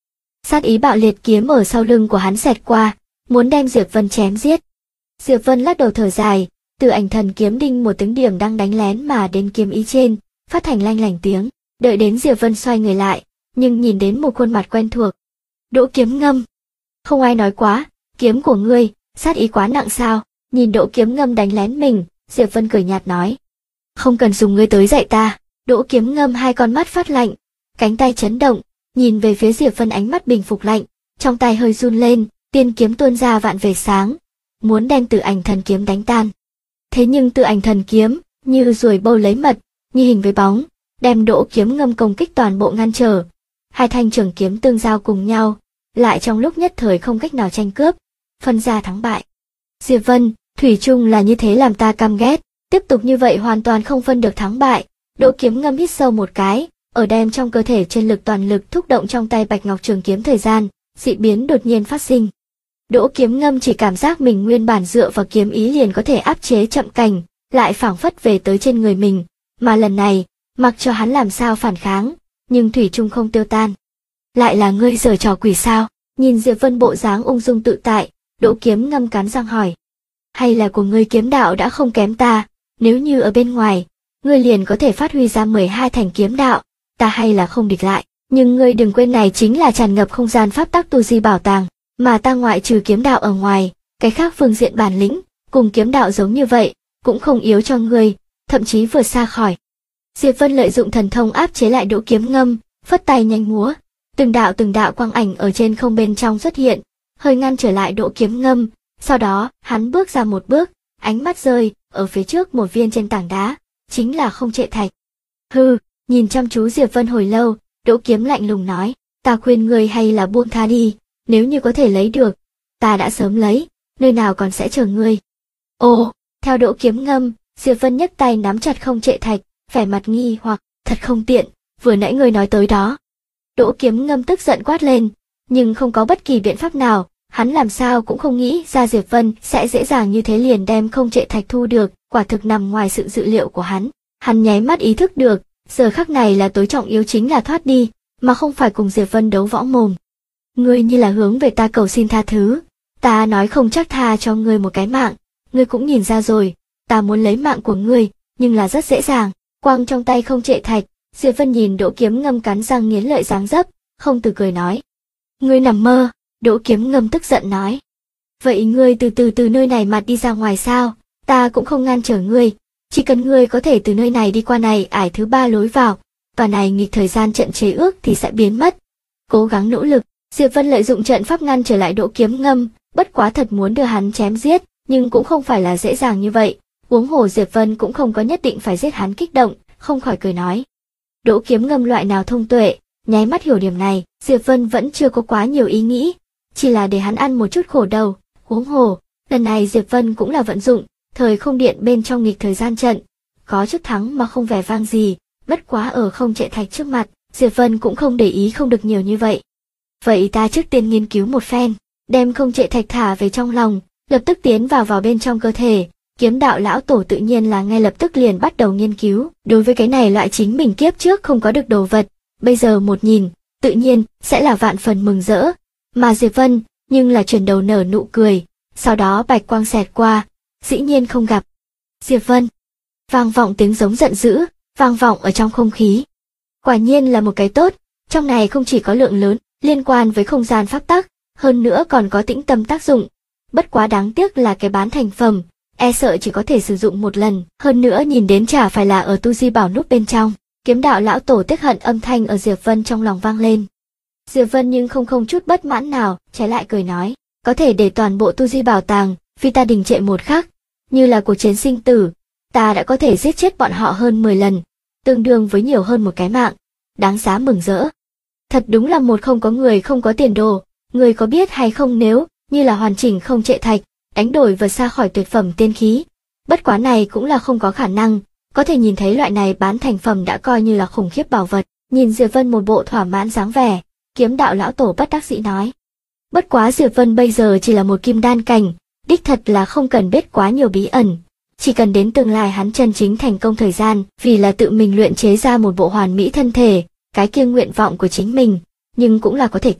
Sát ý bạo liệt kiếm ở sau lưng của hắn xẹt qua, muốn đem Diệp Vân chém giết. Diệp Vân lắc đầu thở dài, từ ảnh thần kiếm đinh một tiếng điểm đang đánh lén mà đến kiếm ý trên, phát thành lanh lảnh tiếng. Đợi đến Diệp Vân xoay người lại, nhưng nhìn đến một khuôn mặt quen thuộc. Đỗ Kiếm Ngâm. Không ai nói quá, kiếm của ngươi, sát ý quá nặng sao? Nhìn Đỗ Kiếm Ngâm đánh lén mình, Diệp Vân cười nhạt nói. Không cần dùng ngươi tới dạy ta. Đỗ Kiếm Ngâm hai con mắt phát lạnh, cánh tay chấn động, nhìn về phía Diệp Vân ánh mắt bình phục lạnh, trong tay hơi run lên, tiên kiếm tuôn ra vạn về sáng, muốn đem Tử Ảnh thần kiếm đánh tan. Thế nhưng Tử Ảnh thần kiếm, như ruồi bâu lấy mật, như hình với bóng, đem Đỗ Kiếm Ngâm công kích toàn bộ ngăn trở. Hai thanh trường kiếm tương giao cùng nhau, lại trong lúc nhất thời không cách nào tranh cướp, phân ra thắng bại. Diệp Vân, thủy chung là như thế làm ta căm ghét, tiếp tục như vậy hoàn toàn không phân được thắng bại. Đỗ Kiếm Ngâm hít sâu một cái, ở đem trong cơ thể chân lực toàn lực thúc động trong tay Bạch Ngọc trường kiếm thời gian, dị biến đột nhiên phát sinh. Đỗ Kiếm Ngâm chỉ cảm giác mình nguyên bản dựa vào kiếm ý liền có thể áp chế chậm cảnh, lại phảng phất về tới trên người mình, mà lần này, mặc cho hắn làm sao phản kháng, nhưng thủy chung không tiêu tan. Lại là ngươi giở trò quỷ sao? Nhìn Diệp Vân bộ dáng ung dung tự tại, Đỗ Kiếm Ngâm cắn răng hỏi. Hay là của ngươi kiếm đạo đã không kém ta, nếu như ở bên ngoài, ngươi liền có thể phát huy ra 12 thành kiếm đạo, ta hay là không địch lại, nhưng ngươi đừng quên này chính là tràn ngập không gian pháp tắc tu di bảo tàng, mà ta ngoại trừ kiếm đạo ở ngoài, cái khác phương diện bản lĩnh, cùng kiếm đạo giống như vậy, cũng không yếu cho ngươi, thậm chí vượt xa khỏi. Diệp Vân lợi dụng thần thông áp chế lại Đỗ Kiếm Ngâm, phất tay nhanh múa, từng đạo quang ảnh ở trên không bên trong xuất hiện, hơi ngăn trở lại Đỗ Kiếm Ngâm, sau đó, hắn bước ra một bước, ánh mắt rơi ở phía trước một viên trên tảng đá, chính là không trệ thạch. Hừ, nhìn chăm chú Diệp Vân hồi lâu, Đỗ Kiếm lạnh lùng nói, ta khuyên ngươi hay là buông tha đi, nếu như có thể lấy được, ta đã sớm lấy, nơi nào còn sẽ chờ ngươi. Ồ, theo Đỗ Kiếm Ngâm, Diệp Vân nhấc tay nắm chặt không trệ thạch, vẻ mặt nghi hoặc, thật không tiện, vừa nãy ngươi nói tới đó. Đỗ Kiếm Ngâm tức giận quát lên, nhưng không có bất kỳ biện pháp nào, hắn làm sao cũng không nghĩ ra Diệp Vân sẽ dễ dàng như thế liền đem không trệ thạch thu được, quả thực nằm ngoài sự dự liệu của hắn. Hắn nháy mắt ý thức được, giờ khắc này là tối trọng yếu chính là thoát đi, mà không phải cùng Diệp Vân đấu võ mồm. Ngươi như là hướng về ta cầu xin tha thứ, ta nói không chắc tha cho ngươi một cái mạng, ngươi cũng nhìn ra rồi, ta muốn lấy mạng của ngươi, nhưng là rất dễ dàng. Quang trong tay không trệ thạch, Diệp Vân nhìn Đỗ Kiếm Ngâm cắn răng nghiến lợi dáng dấp, không từ cười nói. Ngươi nằm mơ, Đỗ Kiếm Ngâm tức giận nói. Vậy ngươi từ nơi này mà đi ra ngoài sao, ta cũng không ngăn trở ngươi, chỉ cần ngươi có thể từ nơi này đi qua này ải thứ 3 lối vào, và này nghịch thời gian trận chế ước thì sẽ biến mất. Cố gắng nỗ lực, Diệp Vân lợi dụng trận pháp ngăn trở lại Đỗ Kiếm Ngâm, bất quá thật muốn đưa hắn chém giết, nhưng cũng không phải là dễ dàng như vậy, huống hồ Diệp Vân cũng không có nhất định phải giết hắn kích động, không khỏi cười nói. Đỗ Kiếm Ngâm loại nào thông tuệ, nháy mắt hiểu điểm này, Diệp Vân vẫn chưa có quá nhiều ý nghĩ, chỉ là để hắn ăn một chút khổ đầu, huống hồ, lần này Diệp Vân cũng là vận dụng thời không điện bên trong nghịch thời gian trận, có chút thắng mà không vẻ vang gì, bất quá ở không trệ thạch trước mặt, Diệp Vân cũng không để ý không được nhiều như vậy. Vậy ta trước tiên nghiên cứu một phen, đem không trệ thạch thả về trong lòng, lập tức tiến vào bên trong cơ thể. Kiếm đạo lão tổ tự nhiên là ngay lập tức liền bắt đầu nghiên cứu, đối với cái này loại chính mình kiếp trước không có được đồ vật, bây giờ một nhìn, tự nhiên sẽ là vạn phần mừng rỡ, mà Diệp Vân nhưng là chuyển đầu nở nụ cười, sau đó bạch quang xẹt qua, dĩ nhiên không gặp. Diệp Vân, vang vọng tiếng giống giận dữ, vang vọng ở trong không khí. Quả nhiên là một cái tốt, trong này không chỉ có lượng lớn liên quan với không gian pháp tắc, hơn nữa còn có tĩnh tâm tác dụng. Bất quá đáng tiếc là cái bán thành phẩm, e sợ chỉ có thể sử dụng một lần, hơn nữa nhìn đến chả phải là ở tu di bảo núp bên trong. Kiếm đạo lão tổ tiếc hận âm thanh ở Diệp Vân trong lòng vang lên. Diệp Vân nhưng không chút bất mãn nào, trái lại cười nói, có thể để toàn bộ tu di bảo tàng, vì ta đình trệ một khắc, như là cuộc chiến sinh tử, ta đã có thể giết chết bọn họ hơn 10 lần, tương đương với nhiều hơn một cái mạng, đáng giá mừng rỡ. Thật đúng là một không có người không có tiền đồ, người có biết hay không nếu như là hoàn chỉnh không trệ thạch, đánh đổi vượt xa khỏi tuyệt phẩm tiên khí. Bất quá này cũng là không có khả năng, có thể nhìn thấy loại này bán thành phẩm đã coi như là khủng khiếp bảo vật. Nhìn Diệp Vân một bộ thỏa mãn dáng vẻ, kiếm đạo lão tổ bất đắc dĩ nói. Bất quá Diệp Vân bây giờ chỉ là một kim đan cảnh, đích thật là không cần biết quá nhiều bí ẩn. Chỉ cần đến tương lai hắn chân chính thành công thời gian, vì là tự mình luyện chế ra một bộ hoàn mỹ thân thể, cái kia nguyện vọng của chính mình, nhưng cũng là có thể kết.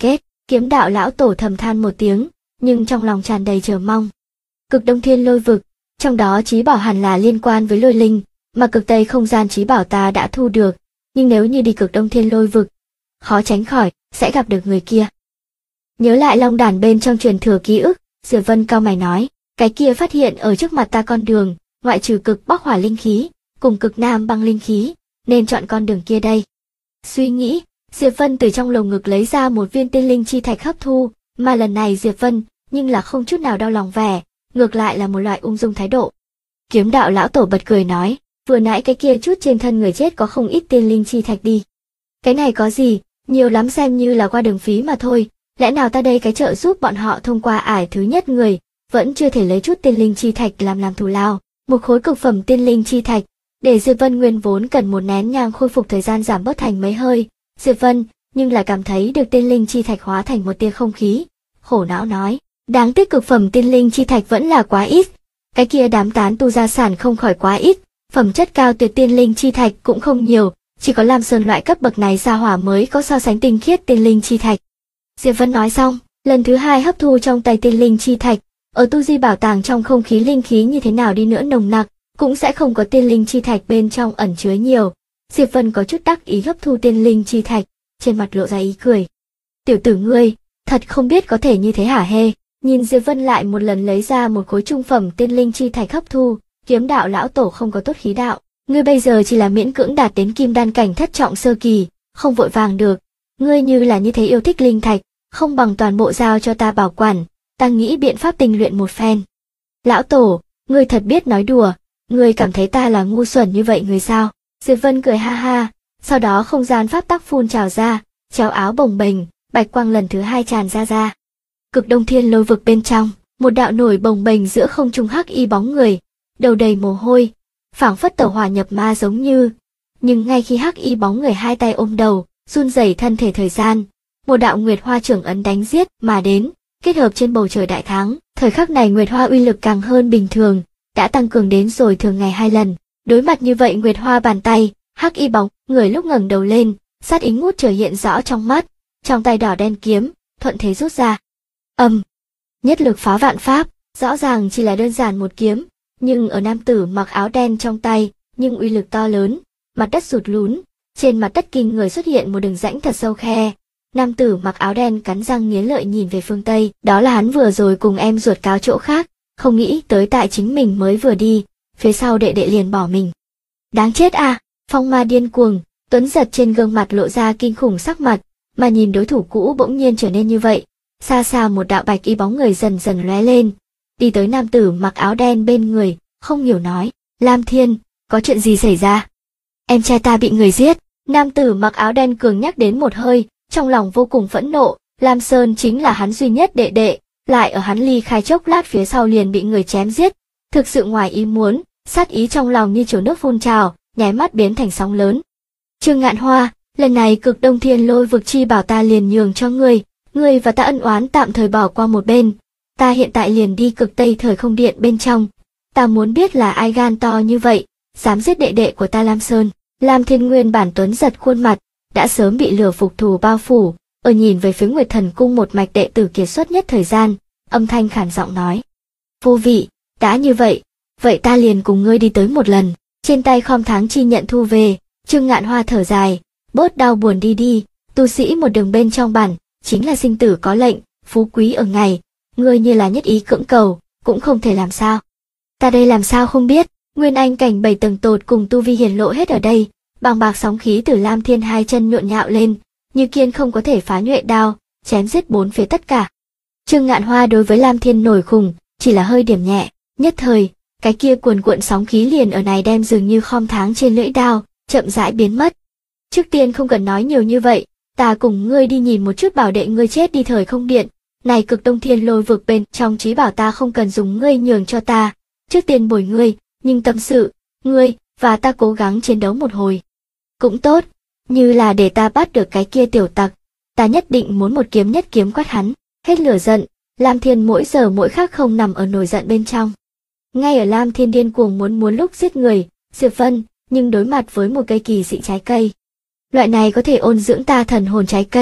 Kiếm đạo lão tổ thầm than một tiếng, nhưng trong lòng tràn đầy chờ mong. Cực Đông Thiên Lôi Vực, trong đó chí bảo hẳn là liên quan với lôi linh, mà Cực Tây không gian chí bảo ta đã thu được, nhưng nếu như đi Cực Đông Thiên Lôi Vực, khó tránh khỏi sẽ gặp được người kia. Nhớ lại long đàn bên trong truyền thừa ký ức, Diệp Vân cau mày nói, cái kia phát hiện ở trước mặt ta con đường, ngoại trừ cực bắc hỏa linh khí, cùng cực nam băng linh khí, nên chọn con đường kia đây. Suy nghĩ, Diệp Vân từ trong lồng ngực lấy ra một viên tiên linh chi thạch hấp thu, mà lần này Diệp Vân nhưng là không chút nào đau lòng vẻ, ngược lại là một loại ung dung thái độ. Kiếm đạo lão tổ bật cười nói, vừa nãy cái kia chút trên thân người chết có không ít tiên linh chi thạch đi. Cái này có gì, nhiều lắm xem như là qua đường phí mà thôi, lẽ nào ta đây cái trợ giúp bọn họ thông qua ải thứ nhất người, vẫn chưa thể lấy chút tiên linh chi thạch làm thù lao, một khối cực phẩm tiên linh chi thạch, để Diệp Vân nguyên vốn cần một nén nhang khôi phục thời gian giảm bớt thành mấy hơi, Diệp Vân nhưng lại cảm thấy được tiên linh chi thạch hóa thành một tia không khí, khổ não nói, đáng tiếc cực phẩm tiên linh chi thạch vẫn là quá ít, cái kia đám tán tu gia sản không khỏi quá ít, phẩm chất cao tuyệt tiên linh chi thạch cũng không nhiều, chỉ có Lam Sơn loại cấp bậc này gia hỏa mới có so sánh tinh khiết tiên linh chi thạch. Diệp Vân nói xong, lần thứ hai hấp thu trong tay tiên linh chi thạch, ở tu di bảo tàng trong không khí linh khí như thế nào đi nữa nồng nặc, cũng sẽ không có tiên linh chi thạch bên trong ẩn chứa nhiều. Diệp Vân có chút đắc ý hấp thu tiên linh chi thạch, trên mặt lộ ra ý cười. Tiểu tử ngươi, thật không biết có thể như thế hả hê, nhìn Diệp Vân lại một lần lấy ra một khối trung phẩm tiên linh chi thạch hấp thu, kiếm đạo lão tổ không có tốt khí đạo. Ngươi bây giờ chỉ là miễn cưỡng đạt đến kim đan cảnh thất trọng sơ kỳ, không vội vàng được. Ngươi như là như thế yêu thích linh thạch, không bằng toàn bộ giao cho ta bảo quản, ta nghĩ biện pháp tinh luyện một phen. Lão tổ, ngươi thật biết nói đùa, ngươi cảm thấy ta là ngu xuẩn như vậy người sao? Diệp Vân cười ha ha, sau đó không gian pháp tắc phun trào ra, chéo áo bồng bềnh, bạch quang lần thứ hai tràn ra. Cực Đông Thiên Lôi Vực bên trong, một đạo nổi bồng bềnh giữa không trung hắc y bóng người, đầu đầy mồ hôi, phảng phất tẩu hỏa nhập ma giống như. Nhưng ngay khi hắc y bóng người hai tay ôm đầu, run rẩy thân thể thời gian, một đạo nguyệt hoa trưởng ấn đánh giết mà đến, kết hợp trên bầu trời đại thắng. Thời khắc này nguyệt hoa uy lực càng hơn bình thường, đã tăng cường đến rồi thường ngày 2 lần. Đối mặt như vậy nguyệt hoa bàn tay, hắc y bóng người lúc ngẩng đầu lên, sát ý ngút trời hiện rõ trong mắt, trong tay đỏ đen kiếm thuận thế rút ra. Nhất lực phá vạn pháp, rõ ràng chỉ là đơn giản một kiếm, nhưng ở nam tử mặc áo đen trong tay, nhưng uy lực to lớn, mặt đất sụt lún, trên mặt đất kinh người xuất hiện một đường rãnh thật sâu khe. Nam tử mặc áo đen cắn răng nghiến lợi nhìn về phương Tây, đó là hắn vừa rồi cùng em ruột cáo chỗ khác, không nghĩ tới tại chính mình mới vừa đi, phía sau đệ đệ liền bỏ mình. Đáng chết à, phong ma điên cuồng, Tuấn Giật trên gương mặt lộ ra kinh khủng sắc mặt, mà nhìn đối thủ cũ bỗng nhiên trở nên như vậy. Xa xa một đạo bạch y bóng người dần dần lóe lên, đi tới nam tử mặc áo đen bên người, không hiểu nói, Lam Thiên, có chuyện gì xảy ra? Em trai ta bị người giết. Nam tử mặc áo đen cường nhắc đến một hơi, trong lòng vô cùng phẫn nộ, Lam Sơn chính là hắn duy nhất đệ đệ, lại ở hắn ly khai chốc lát phía sau liền bị người chém giết, thực sự ngoài ý muốn, sát ý trong lòng như chiều nước phun trào, nháy mắt biến thành sóng lớn. Trương Ngạn Hoa, lần này Cực Đông Thiên Lôi Vực chi bảo ta liền nhường cho ngươi và ta ân oán tạm thời bỏ qua một bên, ta hiện tại liền đi Cực Tây Thời Không Điện bên trong, ta muốn biết là ai gan to như vậy, dám giết đệ đệ của ta Lam Sơn. Lam Thiên nguyên bản Tuấn Giật khuôn mặt, đã sớm bị lửa phục thù bao phủ, ở nhìn về phía Nguyệt Thần Cung một mạch đệ tử kiệt xuất nhất thời gian, âm thanh khản giọng nói. Vô vị, đã như vậy ta liền cùng ngươi đi tới một lần, trên tay khom tháng chi nhận thu về. Trương Ngạn Hoa thở dài, bớt đau buồn đi, tu sĩ một đường bên trong bản, chính là sinh tử có lệnh, phú quý ở ngày, ngươi như là nhất ý cưỡng cầu, cũng không thể làm sao. Ta đây làm sao không biết, Nguyên Anh cảnh 7 tầng tột cùng tu vi hiển lộ hết ở đây, bàng bạc sóng khí từ Lam Thiên hai chân nhộn nhạo lên, như kiên không có thể phá nhuệ đao, chém giết bốn phía tất cả. Trương Ngạn Hoa đối với Lam Thiên nổi khủng, chỉ là hơi điểm nhẹ, nhất thời, cái kia cuồn cuộn sóng khí liền ở này đem dường như khom tháng trên lưỡi đao, chậm rãi biến mất. Trước tiên không cần nói nhiều như vậy, ta cùng ngươi đi nhìn một chút bảo đệ ngươi chết đi Thời Không Điện, này Cực Đông Thiên Lôi Vực bên trong chí bảo ta không cần dùng ngươi nhường cho ta, trước tiên bồi ngươi, nhưng tâm sự, ngươi và ta cố gắng chiến đấu một hồi. Cũng tốt, như là để ta bắt được cái kia tiểu tặc, ta nhất định muốn một kiếm nhất kiếm quát hắn. Hết lửa giận, Lam Thiên mỗi giờ mỗi khắc không nằm ở nổi giận bên trong. Ngay ở Lam Thiên điên cuồng muốn lúc giết người, Diệp Vân, nhưng đối mặt với một cây kỳ dị trái cây. Loại này có thể ôn dưỡng ta thần hồn trái cây,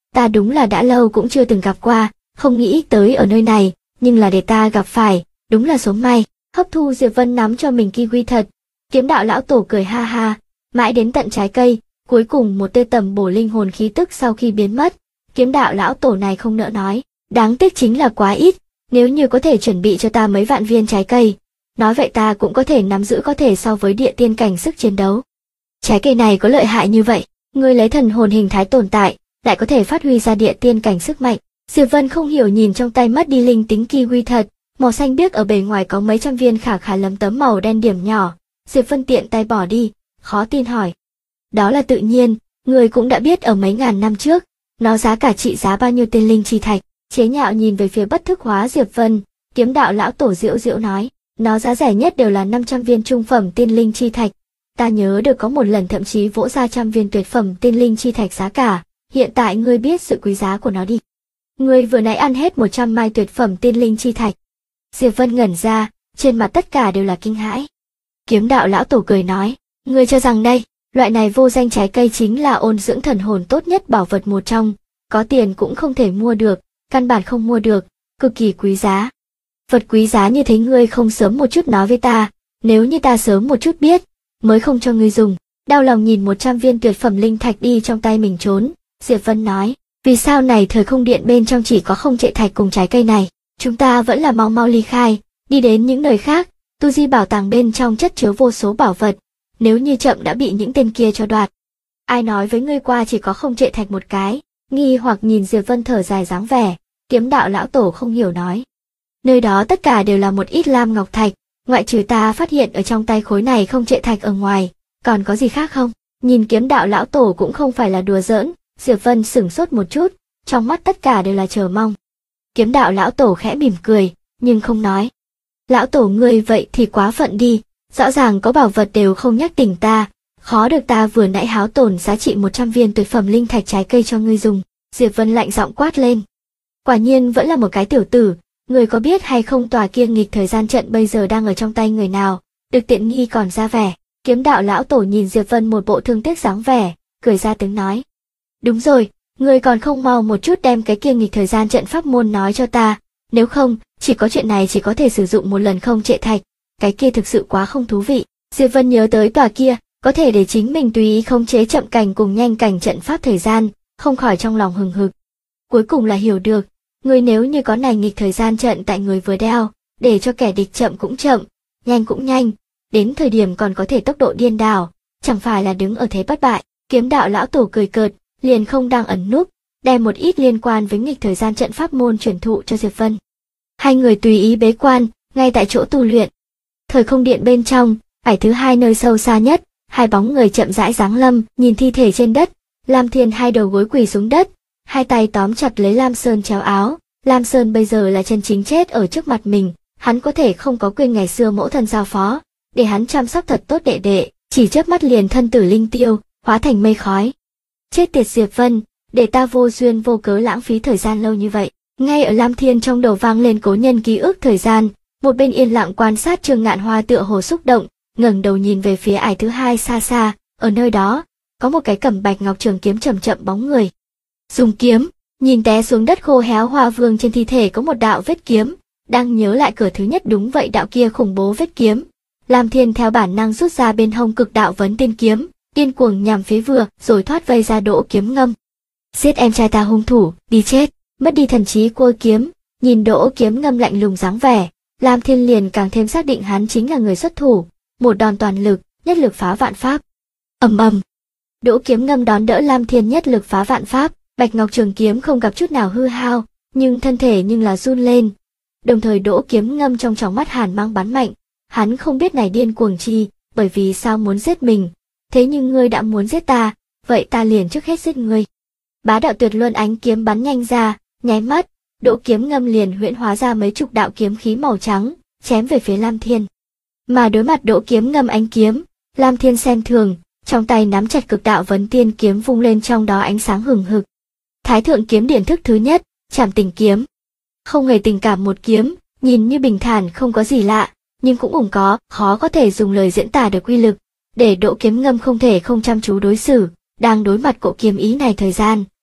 ta đúng là đã lâu cũng chưa từng gặp qua, không nghĩ tới ở nơi này, nhưng là để ta gặp phải, đúng là số may. Hấp thu Diệp Vân nắm cho mình kiwi thật. Kiếm đạo lão tổ cười ha ha, mãi đến tận trái cây, cuối cùng một tê tầm bổ linh hồn khí tức sau khi biến mất. Kiếm đạo lão tổ này không nỡ nói, đáng tiếc chính là quá ít, nếu như có thể chuẩn bị cho ta mấy vạn viên trái cây, nói vậy ta cũng có thể nắm giữ có thể so với địa tiên cảnh sức chiến đấu. Trái cây này có lợi hại như vậy, ngươi lấy thần hồn hình thái tồn tại, lại có thể phát huy ra địa tiên cảnh sức mạnh. Diệp Vân không hiểu nhìn trong tay mất đi linh tính kiwi thật, màu xanh biếc ở bề ngoài có mấy trăm viên khả khả lấm tấm màu đen điểm nhỏ. Diệp Vân tiện tay bỏ đi, khó tin hỏi. Đó là tự nhiên, người cũng đã biết ở mấy ngàn năm trước, nó giá cả trị giá bao nhiêu tiên linh chi thạch. Chế nhạo nhìn về phía bất thức hóa Diệp Vân, kiếm đạo lão tổ diễu diễu nói, nó giá rẻ nhất đều là 500 viên trung phẩm tiên linh chi thạch. Ta nhớ được có một lần thậm chí vỗ ra 100 viên tuyệt phẩm tiên linh chi thạch giá cả, hiện tại ngươi biết sự quý giá của nó đi. Ngươi vừa nãy ăn hết 100 mai tuyệt phẩm tiên linh chi thạch. Diệp Vân ngẩn ra, trên mặt tất cả đều là kinh hãi. Kiếm đạo lão tổ cười nói, ngươi cho rằng đây, loại này vô danh trái cây chính là ôn dưỡng thần hồn tốt nhất bảo vật một trong, có tiền cũng không thể mua được, căn bản không mua được, cực kỳ quý giá. Vật quý giá như thế ngươi không sớm một chút nói với ta, nếu như ta sớm một chút biết, mới không cho ngươi dùng. Đau lòng nhìn 100 viên tuyệt phẩm linh thạch đi trong tay mình trốn, Diệp Vân nói, vì sao này thời không điện bên trong chỉ có không trệ thạch cùng trái cây này, chúng ta vẫn là mau mau ly khai, đi đến những nơi khác, tu di bảo tàng bên trong chất chứa vô số bảo vật, nếu như chậm đã bị những tên kia cho đoạt. Ai nói với ngươi qua chỉ có không trệ thạch một cái, nghi hoặc nhìn Diệp Vân thở dài dáng vẻ, kiếm đạo lão tổ không hiểu nói. Nơi đó tất cả đều là một ít lam ngọc thạch, ngoại trừ ta phát hiện ở trong tay khối này không trệ thạch ở ngoài, còn có gì khác không? Nhìn kiếm đạo lão tổ cũng không phải là đùa giỡn, Diệp Vân sửng sốt một chút, trong mắt tất cả đều là chờ mong. Kiếm đạo lão tổ khẽ mỉm cười, nhưng không nói. Lão tổ ngươi vậy thì quá phận đi, rõ ràng có bảo vật đều không nhắc tỉnh ta, khó được ta vừa nãy háo tổn giá trị 100 viên tuyệt phẩm linh thạch trái cây cho ngươi dùng. Diệp Vân lạnh giọng quát lên. Quả nhiên vẫn là một cái tiểu tử, người có biết hay không tòa kia nghịch thời gian trận bây giờ đang ở trong tay người nào, được tiện nghi còn ra vẻ. Kiếm đạo lão tổ nhìn Diệp Vân một bộ thương tiếc dáng vẻ, cười ra tiếng nói. Đúng rồi, người còn không mau một chút đem cái kia nghịch thời gian trận pháp môn nói cho ta, nếu không, chỉ có chuyện này chỉ có thể sử dụng một lần không trệ thạch, cái kia thực sự quá không thú vị. Diệp Vân nhớ tới tòa kia, có thể để chính mình tùy ý khống chế chậm cảnh cùng nhanh cảnh trận pháp thời gian, không khỏi trong lòng hừng hực. Cuối cùng là hiểu được, người nếu như có này nghịch thời gian trận tại người vừa đeo, để cho kẻ địch chậm cũng chậm, nhanh cũng nhanh, đến thời điểm còn có thể tốc độ điên đảo, chẳng phải là đứng ở thế bất bại. Kiếm đạo lão tổ cười cợt, liền không đang ẩn núp, đem một ít liên quan với nghịch thời gian trận pháp môn truyền thụ cho Diệp Vân. Hai người tùy ý bế quan, ngay tại chỗ tu luyện. Thời không điện bên trong, ải thứ hai nơi sâu xa nhất, hai bóng người chậm rãi giáng lâm, nhìn thi thể trên đất, Lam Thiên hai đầu gối quỳ xuống đất, hai tay tóm chặt lấy Lam Sơn chéo áo. Lam Sơn bây giờ là chân chính chết ở trước mặt mình, hắn có thể không có quên ngày xưa mẫu thân giao phó, để hắn chăm sóc thật tốt đệ đệ, chỉ chớp mắt liền thân tử linh tiêu, hóa thành mây khói. Chết tiệt Diệp Vân, để ta vô duyên vô cớ lãng phí thời gian lâu như vậy. Ngay ở Lam Thiên trong đầu vang lên cố nhân ký ức thời gian, một bên yên lặng quan sát Trương Ngạn Hoa tựa hồ xúc động, ngẩng đầu nhìn về phía ải thứ hai xa xa, ở nơi đó, có một cái cầm bạch ngọc trường kiếm chậm chậm bóng người. Dùng kiếm, nhìn té xuống đất khô héo Hoa Vương trên thi thể có một đạo vết kiếm, đang nhớ lại cửa thứ nhất đúng vậy đạo kia khủng bố vết kiếm. Lam Thiên theo bản năng rút ra bên hông cực đạo vấn tiên kiếm, điên cuồng nhằm phía vừa, rồi thoát vây ra Đỗ Kiếm Ngâm. Giết em trai ta hung thủ, đi chết, mất đi thần trí cua kiếm, nhìn Đỗ Kiếm Ngâm lạnh lùng dáng vẻ, Lam Thiên liền càng thêm xác định hắn chính là người xuất thủ, một đòn toàn lực, nhất lực phá vạn pháp. Ầm ầm. Đỗ Kiếm Ngâm đón đỡ Lam Thiên nhất lực phá vạn pháp, bạch ngọc trường kiếm không gặp chút nào hư hao, nhưng thân thể nhưng là run lên. Đồng thời Đỗ Kiếm Ngâm trong tròng mắt hàn mang bắn mạnh, hắn không biết này điên cuồng chi, bởi vì sao muốn giết mình, thế nhưng ngươi đã muốn giết ta, vậy ta liền trước hết giết ngươi. Bá đạo tuyệt luân ánh kiếm bắn nhanh ra, nháy mắt, Đỗ Kiếm Ngâm liền huyễn hóa ra mấy chục đạo kiếm khí màu trắng, chém về phía Lam Thiên. Mà đối mặt Đỗ Kiếm Ngâm ánh kiếm, Lam Thiên xem thường, trong tay nắm chặt cực đạo vấn tiên kiếm vung lên trong đó ánh sáng hừng hực. Thái thượng kiếm điển thức thứ nhất, Trảm Tình kiếm. Không hề tình cảm một kiếm, nhìn như bình thản không có gì lạ, nhưng cũng ủng có, khó có thể dùng lời diễn tả được uy lực, để Đỗ Kiếm Ngâm không thể không chăm chú đối xử, đang đối mặt cỗ kiếm ý này thời gian,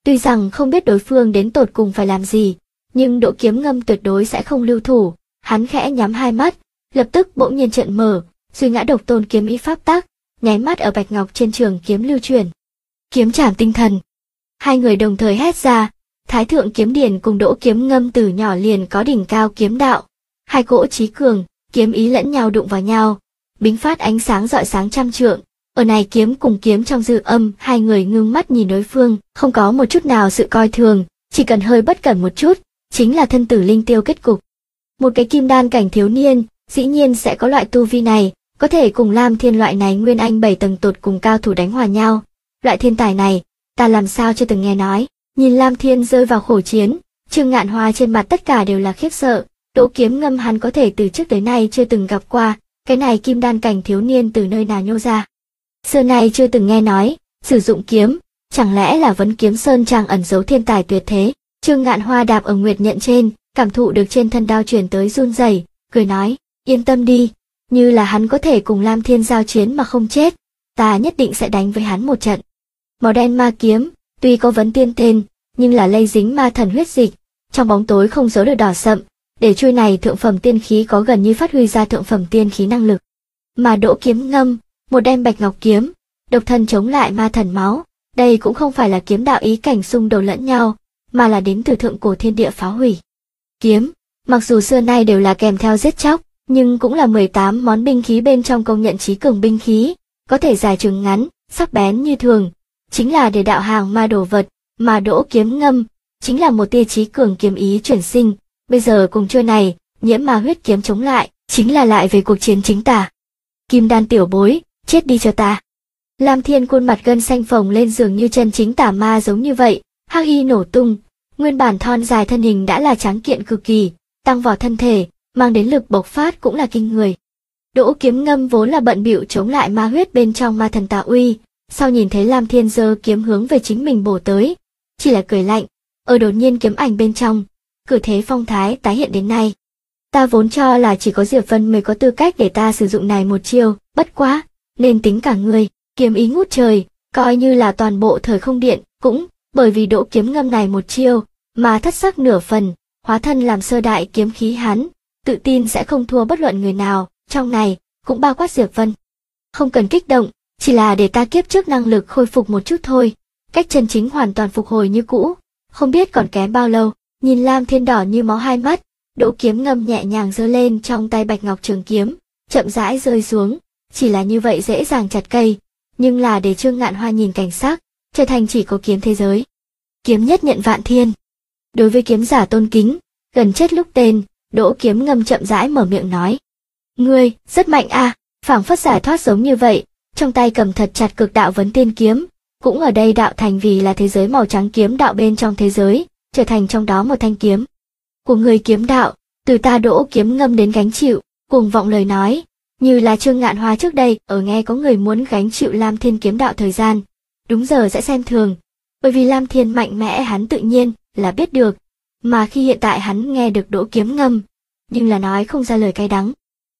Tuy rằng không biết đối phương đến tột cùng phải làm gì, nhưng Đỗ Kiếm Ngâm tuyệt đối sẽ không lưu thủ. Hắn khẽ nhắm hai mắt, lập tức bỗng nhiên trợn mở, duy ngã độc tôn kiếm ý pháp tắc, nháy mắt ở bạch ngọc trên trường kiếm lưu chuyển. Kiếm trảm tinh thần. Hai người đồng thời hét ra. Thái thượng kiếm điển cùng Đỗ Kiếm Ngâm từ nhỏ liền có đỉnh cao kiếm đạo. Hai cỗ chí cường, kiếm ý lẫn nhau đụng vào nhau, bính phát ánh sáng rọi sáng trăm trượng. Ở này kiếm cùng kiếm trong dư âm, hai người ngưng mắt nhìn đối phương, không có một chút nào sự coi thường, chỉ cần hơi bất cẩn một chút, chính là thân tử linh tiêu kết cục. Một cái kim đan cảnh thiếu niên, dĩ nhiên sẽ có loại tu vi này, có thể cùng Lam Thiên loại này nguyên anh 7 tầng tột cùng cao thủ đánh hòa nhau. Loại thiên tài này, ta làm sao chưa từng nghe nói. Nhìn Lam Thiên rơi vào khổ chiến, Trương Ngạn Hoa trên mặt tất cả đều là khiếp sợ. Đỗ Kiếm Ngâm hắn có thể từ trước tới nay chưa từng gặp qua, cái này kim đan cảnh thiếu niên từ nơi nào nhô ra. Xưa nay chưa từng nghe nói, sử dụng kiếm, chẳng lẽ là Vấn Kiếm Sơn trang ẩn giấu thiên tài tuyệt thế. Trương Ngạn Hoa đạp ở nguyệt nhận trên, cảm thụ được trên thân đao chuyển tới run rẩy, cười nói, yên tâm đi, như là hắn có thể cùng Lam Thiên giao chiến mà không chết, ta nhất định sẽ đánh với hắn một trận. Màu đen ma kiếm, tuy có vấn tiên tên, nhưng là lây dính ma thần huyết dịch, trong bóng tối không giấu được đỏ sậm, để chuôi này thượng phẩm tiên khí có gần như phát huy ra thượng phẩm tiên khí năng lực. Mà Đỗ Kiếm Ngâm, một đem bạch ngọc kiếm, độc thân chống lại ma thần máu, đây cũng không phải là kiếm đạo ý cảnh xung đột lẫn nhau, mà là đến từ thượng cổ thiên địa phá hủy. Kiếm, mặc dù xưa nay đều là kèm theo giết chóc, nhưng cũng là 18 món binh khí bên trong công nhận chí cường binh khí, có thể dài trường ngắn, sắc bén như thường, chính là để đạo hàng ma đồ vật, mà Đỗ Kiếm Ngâm chính là một tia chí cường kiếm ý chuyển sinh, bây giờ cùng trôi này, nhiễm ma huyết kiếm chống lại, chính là lại về cuộc chiến chính tả. Kim đan tiểu bối, chết đi cho ta. Lam Thiên khuôn mặt gân xanh phồng lên dường như chân chính tả ma giống như vậy, hắc y nổ tung, nguyên bản thon dài thân hình đã là tráng kiện cực kỳ, tăng vỏ thân thể, mang đến lực bộc phát cũng là kinh người. Đỗ Kiếm Ngâm vốn là bận bịu chống lại ma huyết bên trong ma thần tà uy, sau nhìn thấy Lam Thiên giơ kiếm hướng về chính mình bổ tới, chỉ là cười lạnh, ở đột nhiên kiếm ảnh bên trong, cử thế phong thái tái hiện đến nay. Ta vốn cho là chỉ có Diệp Vân mới có tư cách để ta sử dụng này một chiêu, bất quá, nên tính cả người, kiếm ý ngút trời, coi như là toàn bộ thời không điện, cũng bởi vì Đỗ Kiếm Ngâm này một chiêu, mà thất sắc nửa phần, hóa thân làm sơ đại kiếm khí hắn, tự tin sẽ không thua bất luận người nào, trong này, cũng bao quát Diệp Vân. Không cần kích động, chỉ là để ta kiếp trước năng lực khôi phục một chút thôi, cách chân chính hoàn toàn phục hồi như cũ, không biết còn kém bao lâu. Nhìn Lam Thiên đỏ như máu hai mắt, Đỗ Kiếm Ngâm nhẹ nhàng giơ lên trong tay bạch ngọc trường kiếm, chậm rãi rơi xuống, chỉ là như vậy dễ dàng chặt cây, nhưng là để Trương Ngạn Hoa nhìn cảnh sắc, trở thành chỉ có kiếm thế giới. Kiếm nhất nhận vạn thiên. Đối với kiếm giả tôn kính, gần chết lúc tên, Đỗ Kiếm Ngâm chậm rãi mở miệng nói. Ngươi, rất mạnh a, phảng phất giải thoát giống như vậy, trong tay cầm thật chặt cực đạo vấn tiên kiếm, cũng ở đây đạo thành vì là thế giới màu trắng kiếm đạo bên trong thế giới, trở thành trong đó một thanh kiếm. Của người kiếm đạo, từ ta Đỗ Kiếm Ngâm đến gánh chịu, cuồng vọng lời nói, như là Trương Ngạn Hoa trước đây, ở nghe có người muốn gánh chịu Lam Thiên kiếm đạo thời gian, đúng giờ sẽ xem thường, bởi vì Lam Thiên mạnh mẽ hắn tự nhiên là biết được, mà khi hiện tại hắn nghe được Đỗ Kiếm Ngâm, nhưng là nói không ra lời cay đắng.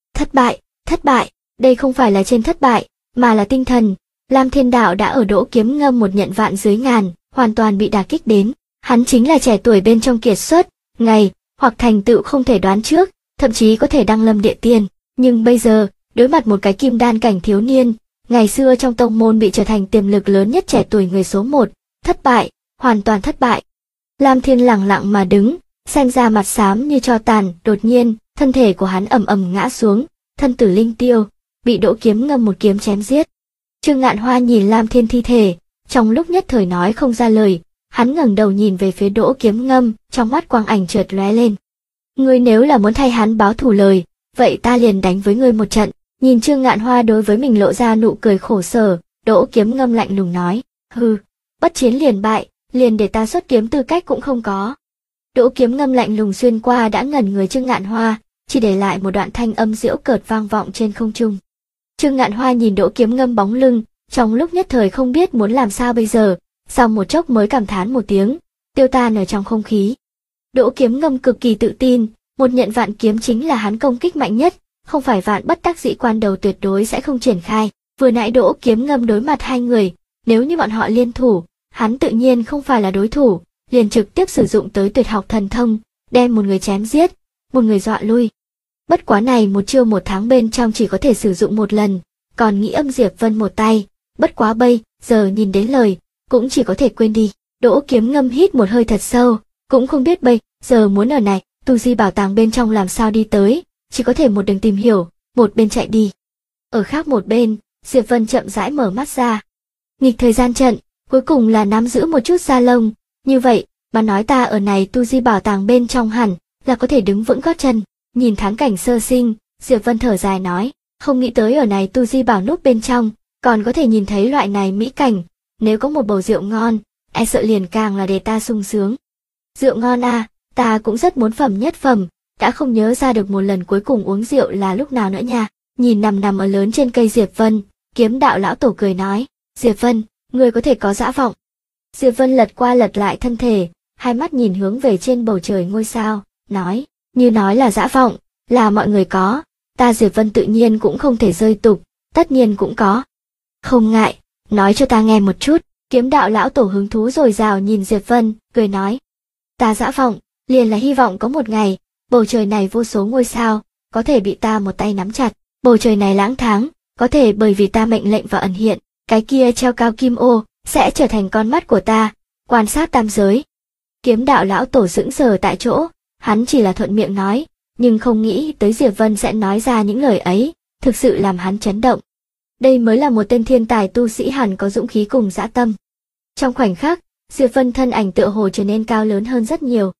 Thất bại, đây không phải là trên thất bại, mà là tinh thần, Lam Thiên đạo đã ở Đỗ Kiếm Ngâm một nhận vạn dưới ngàn, hoàn toàn bị đả kích đến, hắn chính là trẻ tuổi bên trong kiệt xuất, ngày, hoặc thành tựu không thể đoán trước, thậm chí có thể đăng lâm địa tiên, nhưng bây giờ, đối mặt một cái kim đan cảnh thiếu niên, ngày xưa trong tông môn bị trở thành tiềm lực lớn nhất trẻ tuổi người số 1, thất bại, hoàn toàn thất bại. Lam Thiên lặng lặng mà đứng, xem ra mặt xám như tro tàn, đột nhiên, thân thể của hắn ầm ầm ngã xuống, thân tử linh tiêu, bị Đỗ Kiếm Ngâm một kiếm chém giết. Trương Ngạn Hoa nhìn Lam Thiên thi thể, trong lúc nhất thời nói không ra lời, hắn ngẩng đầu nhìn về phía Đỗ Kiếm Ngâm, trong mắt quang ảnh chợt lóe lên. Ngươi nếu là muốn thay hắn báo thù lời, vậy ta liền đánh với ngươi một trận. Nhìn Trương Ngạn Hoa đối với mình lộ ra nụ cười khổ sở, Đỗ Kiếm Ngâm lạnh lùng nói, hừ, bất chiến liền bại, liền để ta xuất kiếm tư cách cũng không có. Đỗ Kiếm Ngâm lạnh lùng xuyên qua đã ngẩn người Trương Ngạn Hoa, chỉ để lại một đoạn thanh âm giễu cợt vang vọng trên không trung. Trương Ngạn Hoa nhìn Đỗ Kiếm Ngâm bóng lưng, trong lúc nhất thời không biết muốn làm sao bây giờ, sau một chốc mới cảm thán một tiếng, tiêu tan ở trong không khí. Đỗ Kiếm Ngâm cực kỳ tự tin, một nhận vạn kiếm chính là hắn công kích mạnh nhất, không phải vạn bất đắc dĩ quan đầu tuyệt đối sẽ không triển khai. Vừa nãy Đỗ Kiếm Ngâm đối mặt hai người, nếu như bọn họ liên thủ, hắn tự nhiên không phải là đối thủ, liền trực tiếp sử dụng tới tuyệt học thần thông, đem một người chém giết, một người dọa lui. Bất quá này một chiêu một tháng bên trong chỉ có thể sử dụng một lần, còn nghĩ âm Diệp Vân một tay, bất quá bây giờ nhìn đến lời, cũng chỉ có thể quên đi. Đỗ Kiếm Ngâm hít một hơi thật sâu, cũng không biết bây giờ muốn ở này tu di bảo tàng bên trong làm sao đi tới, chỉ có thể một đường tìm hiểu, một bên chạy đi. Ở khác một bên, Diệp Vân chậm rãi mở mắt ra. Nghịch thời gian trận, cuối cùng là nắm giữ một chút da lông, như vậy, mà nói ta ở này tu di bảo tàng bên trong hẳn là có thể đứng vững gót chân. Nhìn thắng cảnh sơ sinh, Diệp Vân thở dài nói, không nghĩ tới ở này tu di bảo núp bên trong, còn có thể nhìn thấy loại này mỹ cảnh, nếu có một bầu rượu ngon, e sợ liền càng là để ta sung sướng. Rượu ngon à, ta cũng rất muốn phẩm nhất phẩm, đã không nhớ ra được một lần cuối cùng uống rượu là lúc nào nữa nha. Nhìn nằm ở lớn trên cây Diệp Vân, Kiếm Đạo lão tổ cười nói, Diệp Vân, người có thể có dã vọng. Diệp Vân lật qua lật lại thân thể, hai mắt nhìn hướng về trên bầu trời ngôi sao, nói, như nói là dã vọng, là mọi người có, ta Diệp Vân tự nhiên cũng không thể rơi tục, tất nhiên cũng có. Không ngại, nói cho ta nghe một chút. Kiếm Đạo lão tổ hứng thú dồi dào nhìn Diệp Vân, cười nói, ta dã vọng, liền là hy vọng có một ngày, bầu trời này vô số ngôi sao, có thể bị ta một tay nắm chặt, bầu trời này lãng tháng, có thể bởi vì ta mệnh lệnh và ẩn hiện, cái kia treo cao kim ô, sẽ trở thành con mắt của ta, quan sát tam giới. Kiếm Đạo lão tổ sững sờ tại chỗ, hắn chỉ là thuận miệng nói, nhưng không nghĩ tới Diệp Vân sẽ nói ra những lời ấy, thực sự làm hắn chấn động. Đây mới là một tên thiên tài tu sĩ hẳn có dũng khí cùng dã tâm. Trong khoảnh khắc, Diệp Vân thân ảnh tựa hồ trở nên cao lớn hơn rất nhiều,